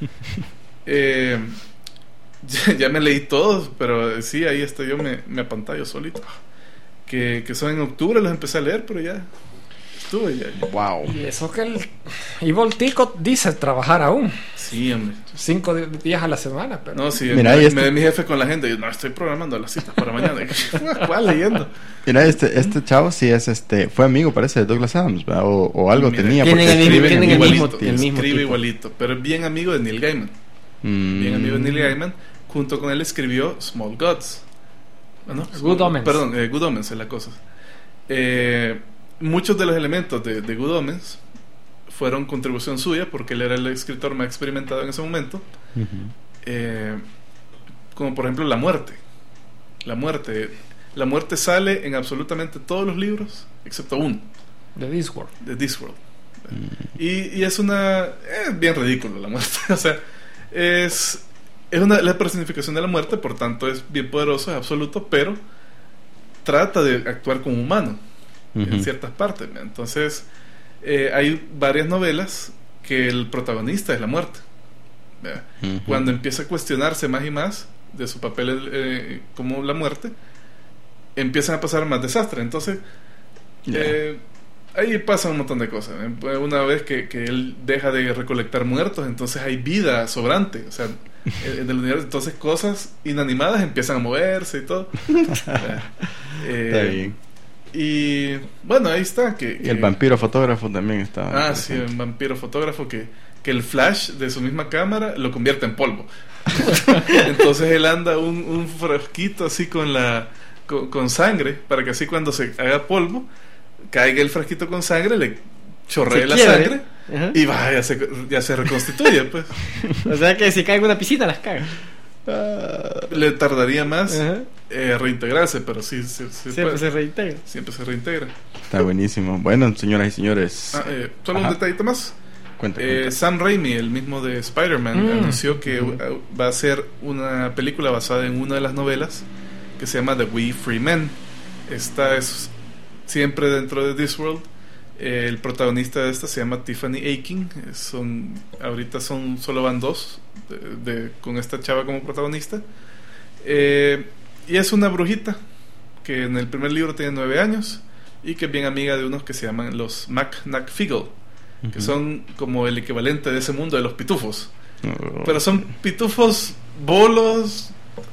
Speaker 2: eh, ya, ya me leí todos, pero sí, ahí está, yo me, me apantallo solito. Que, que son en octubre, los empecé a leer, pero ya estuve ya, ya.
Speaker 1: Wow.
Speaker 4: Y eso que el Evil Tico dice trabajar aún.
Speaker 2: Sí, hombre.
Speaker 4: Cinco días a la semana, pero...
Speaker 2: No, sí,
Speaker 1: mira,
Speaker 2: me,
Speaker 1: este...
Speaker 2: me de mi jefe con la gente, yo no, estoy programando las citas para mañana. ¿Cuál leyendo?
Speaker 1: Mira, este, este chavo sí es, este, fue amigo, parece, de Douglas Adams, ¿verdad? O, o algo
Speaker 2: mira,
Speaker 1: tenía.
Speaker 3: Tienen el mismo, tienen el mismo,
Speaker 2: el mismo escribe tipo. Igualito, pero es bien amigo de Neil Gaiman. Mm. Bien amigo de Neil Gaiman. Junto con él escribió Small Gods. ¿No?
Speaker 4: Good Omens.
Speaker 2: Perdón, eh, Good Omens es la cosa. Eh, muchos de los elementos de, de Good Omens fueron contribución suya, porque él era el escritor más experimentado en ese momento. Uh-huh. eh, como por ejemplo la muerte la muerte la muerte sale en absolutamente todos los libros excepto uno,
Speaker 4: de Discworld
Speaker 2: de Discworld uh-huh. y, y es una es bien ridículo la muerte. O sea, es es una la personificación de la muerte, por tanto es bien poderoso, es absoluto, pero trata de actuar como humano uh-huh. en ciertas partes. Entonces eh, hay varias novelas que el protagonista es la muerte. Uh-huh. Cuando empieza a cuestionarse más y más de su papel eh, como la muerte, empiezan a pasar más desastres. Entonces yeah. eh, ahí pasa un montón de cosas. Una vez que, que él deja de recolectar muertos, entonces hay vida sobrante, o sea, en el universo, entonces cosas inanimadas empiezan a moverse y todo. eh,
Speaker 1: está bien.
Speaker 2: Y bueno, ahí está que, que...
Speaker 1: y el vampiro fotógrafo también estaba.
Speaker 2: Ah, sí, el vampiro fotógrafo que, que el flash de su misma cámara lo convierte en polvo. Entonces él anda un, un frasquito así con la con, con sangre, para que así cuando se haga polvo caiga el frasquito con sangre, le chorree la
Speaker 3: quiebre.
Speaker 2: sangre uh-huh. y va, ya se, ya se reconstituye, pues.
Speaker 3: O sea que si cae en una piscina las caga.
Speaker 2: Le tardaría más
Speaker 3: Ajá.
Speaker 2: eh, reintegrarse, pero sí, sí, sí
Speaker 3: Siempre
Speaker 2: puede.
Speaker 3: se reintegra.
Speaker 2: Siempre se reintegra.
Speaker 1: Está buenísimo. Bueno, señoras y señores,
Speaker 2: Ah, eh, solo
Speaker 1: Ajá.
Speaker 2: un detallito más.
Speaker 1: cuenta,
Speaker 2: Eh,
Speaker 1: cuenta.
Speaker 2: Sam Raimi, el mismo de Spider-Man,
Speaker 4: Mm.
Speaker 2: anunció que uh, va a hacer una película basada en una de las novelas que se llama The We Free Men. Esta es siempre dentro de Discworld. Eh, el protagonista de esta se llama Tiffany Aching. Eh, Son, ahorita son solo van dos de, de- con esta chava como protagonista. Eh, y es una brujita que en el primer libro tiene nueve años y que es bien amiga de unos que se llaman los Mac-Nac-Figgle, que son como el equivalente de ese mundo de los pitufos.
Speaker 1: Oh.
Speaker 2: Pero son pitufos bolos,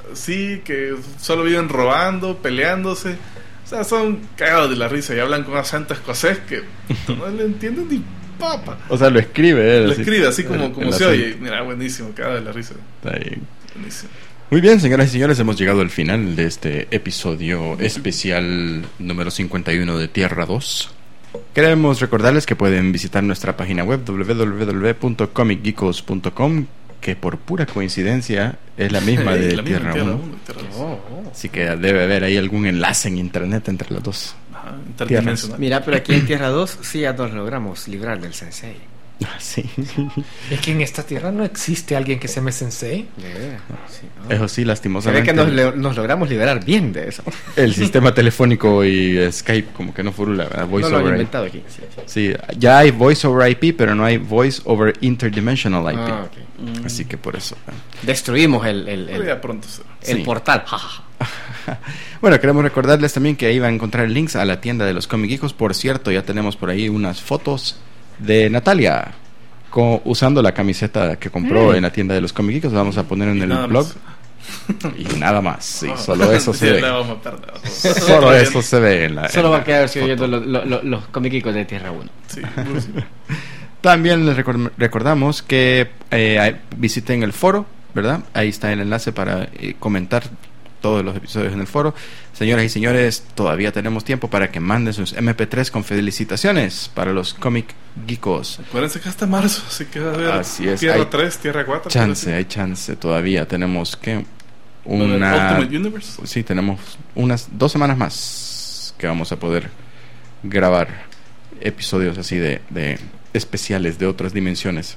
Speaker 2: sí, que solo viven robando, peleándose. O sea, son cagados de la risa y hablan con acento escocés que no le entienden ni papa.
Speaker 1: O sea, lo escribe él.
Speaker 2: Lo
Speaker 1: así,
Speaker 2: escribe así como,
Speaker 1: el-
Speaker 2: como
Speaker 1: el
Speaker 2: se
Speaker 1: acento.
Speaker 2: oye. Mira, buenísimo, cagado de la risa.
Speaker 1: Está bien.
Speaker 2: Buenísimo.
Speaker 1: Muy bien, señoras y señores, hemos llegado al final de este episodio especial número cincuenta y uno de Tierra dos. Queremos recordarles que pueden visitar nuestra página web doble u doble u doble u punto comic geekos punto com, que por pura coincidencia es la misma de
Speaker 2: La misma
Speaker 1: Tierra
Speaker 2: Tierra
Speaker 1: uno.
Speaker 2: uno y Tierra dos.
Speaker 3: Oh, oh.
Speaker 1: Así que debe haber ahí algún enlace en internet entre las dos.
Speaker 2: Ajá, interdimensional.
Speaker 3: Mira, pero aquí en Tierra dos sí ya nos logramos librar del Sensei.
Speaker 1: Sí.
Speaker 4: Es que en esta tierra no existe alguien que se llame Sensei.
Speaker 3: De veras, sí, ¿no?
Speaker 1: Eso sí,
Speaker 3: Se ve
Speaker 1: lastimosamente.
Speaker 3: que nos, le- nos logramos liberar bien de eso.
Speaker 1: El sistema telefónico y Skype como que no furula, ¿verdad? Voice
Speaker 3: No lo han
Speaker 1: over I P.
Speaker 3: inventado aquí. Sí, sí.
Speaker 1: Sí, ya hay Voice over I P, pero no hay Voice over Interdimensional I P.
Speaker 3: Ah, ok.
Speaker 1: Así que por eso. ¿eh?
Speaker 3: Destruimos el, el,
Speaker 2: Pero
Speaker 3: el,
Speaker 2: ya pronto será.
Speaker 3: el
Speaker 1: Sí.
Speaker 3: portal. Ja, ja, ja.
Speaker 1: Bueno, queremos recordarles también que ahí van a encontrar links a la tienda de los Comic Geekos. Por cierto, ya tenemos por ahí unas fotos de Natalia co- usando la camiseta que compró
Speaker 3: Mm.
Speaker 1: en la tienda de los Comic Geekos. Vamos a poner en
Speaker 2: Y
Speaker 1: el
Speaker 2: nada
Speaker 1: blog.
Speaker 2: más.
Speaker 1: Y nada más, sí,
Speaker 2: Ah,
Speaker 1: solo eso se
Speaker 2: ya
Speaker 1: ve.
Speaker 2: la vamos a perder.
Speaker 1: Solo eso se ve en la.
Speaker 3: Solo
Speaker 1: en
Speaker 3: va
Speaker 1: la
Speaker 3: a quedar si
Speaker 1: foto.
Speaker 3: oyendo lo- lo- lo- los comiquicos de Tierra uno.
Speaker 2: Sí, pues, sí.
Speaker 1: También les recor- recordamos que eh, hay- visiten el foro, ¿verdad? Ahí está el enlace para eh, comentar todos los episodios en el foro. Señoras y señores, todavía tenemos tiempo para que manden sus eme pe tres con felicitaciones para los Comic Geekos.
Speaker 2: Acuérdense que hasta marzo, así que va a haber
Speaker 1: Así es,
Speaker 2: Tierra
Speaker 1: hay
Speaker 2: tres, Tierra cuatro.
Speaker 1: Chance, hay chance todavía. Tenemos que
Speaker 2: Una...
Speaker 1: una...
Speaker 2: Ultimate Universe.
Speaker 1: Sí, tenemos unas dos semanas más que vamos a poder grabar episodios así de, de especiales de otras dimensiones.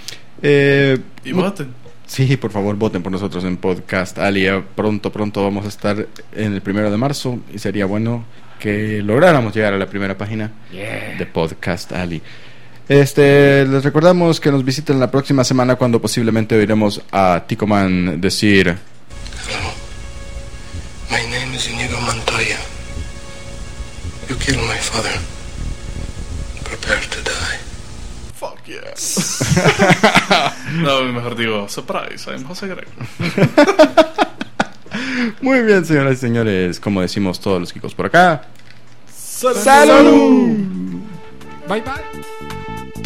Speaker 1: Eh,
Speaker 2: Y
Speaker 1: mu-
Speaker 2: voten.
Speaker 1: Sí, por favor, voten por nosotros en Podcast Ali. Eh, Pronto, pronto vamos a estar en el primero de marzo y sería bueno que lográramos llegar a la primera página
Speaker 3: Yeah.
Speaker 1: de Podcast Ali. Este, les recordamos que nos visiten la próxima semana cuando posiblemente oiremos a Ticoman decir:
Speaker 6: Hello. My name is Inigo Montoya. You killed my father. Prepare to die.
Speaker 2: Fuck yes. No, mejor digo, surprise, I'm José Greco.
Speaker 1: muy bien, señoras y señores, como decimos todos los chicos por acá.
Speaker 2: ¡Salud!
Speaker 4: Bye bye.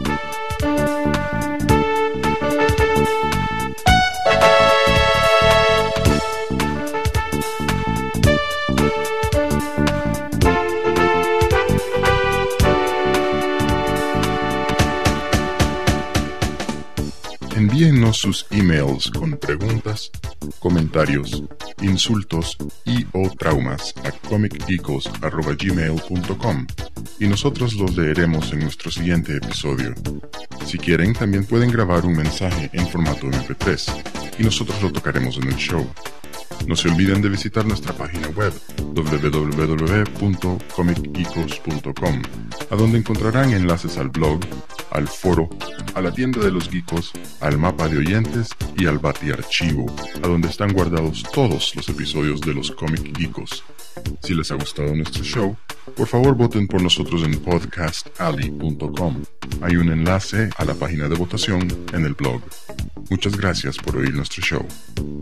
Speaker 7: Envíennos sus emails con preguntas, comentarios, insultos y o traumas a comic geekos arroba gmail punto com y nosotros los leeremos en nuestro siguiente episodio. Si quieren, también pueden grabar un mensaje en formato eme pe tres y nosotros lo tocaremos en el show. No se olviden de visitar nuestra página web doble u doble u doble u punto comic geekos punto com, a donde encontrarán enlaces al blog, al foro, a la tienda de los geekos, al mapa de oyentes y al batiarchivo, a donde están guardados todos los episodios de los Comic Geekos. Si les ha gustado nuestro show, por favor voten por nosotros en podcast ali punto com. Hay un enlace a la página de votación en el blog. Muchas gracias por oír nuestro show.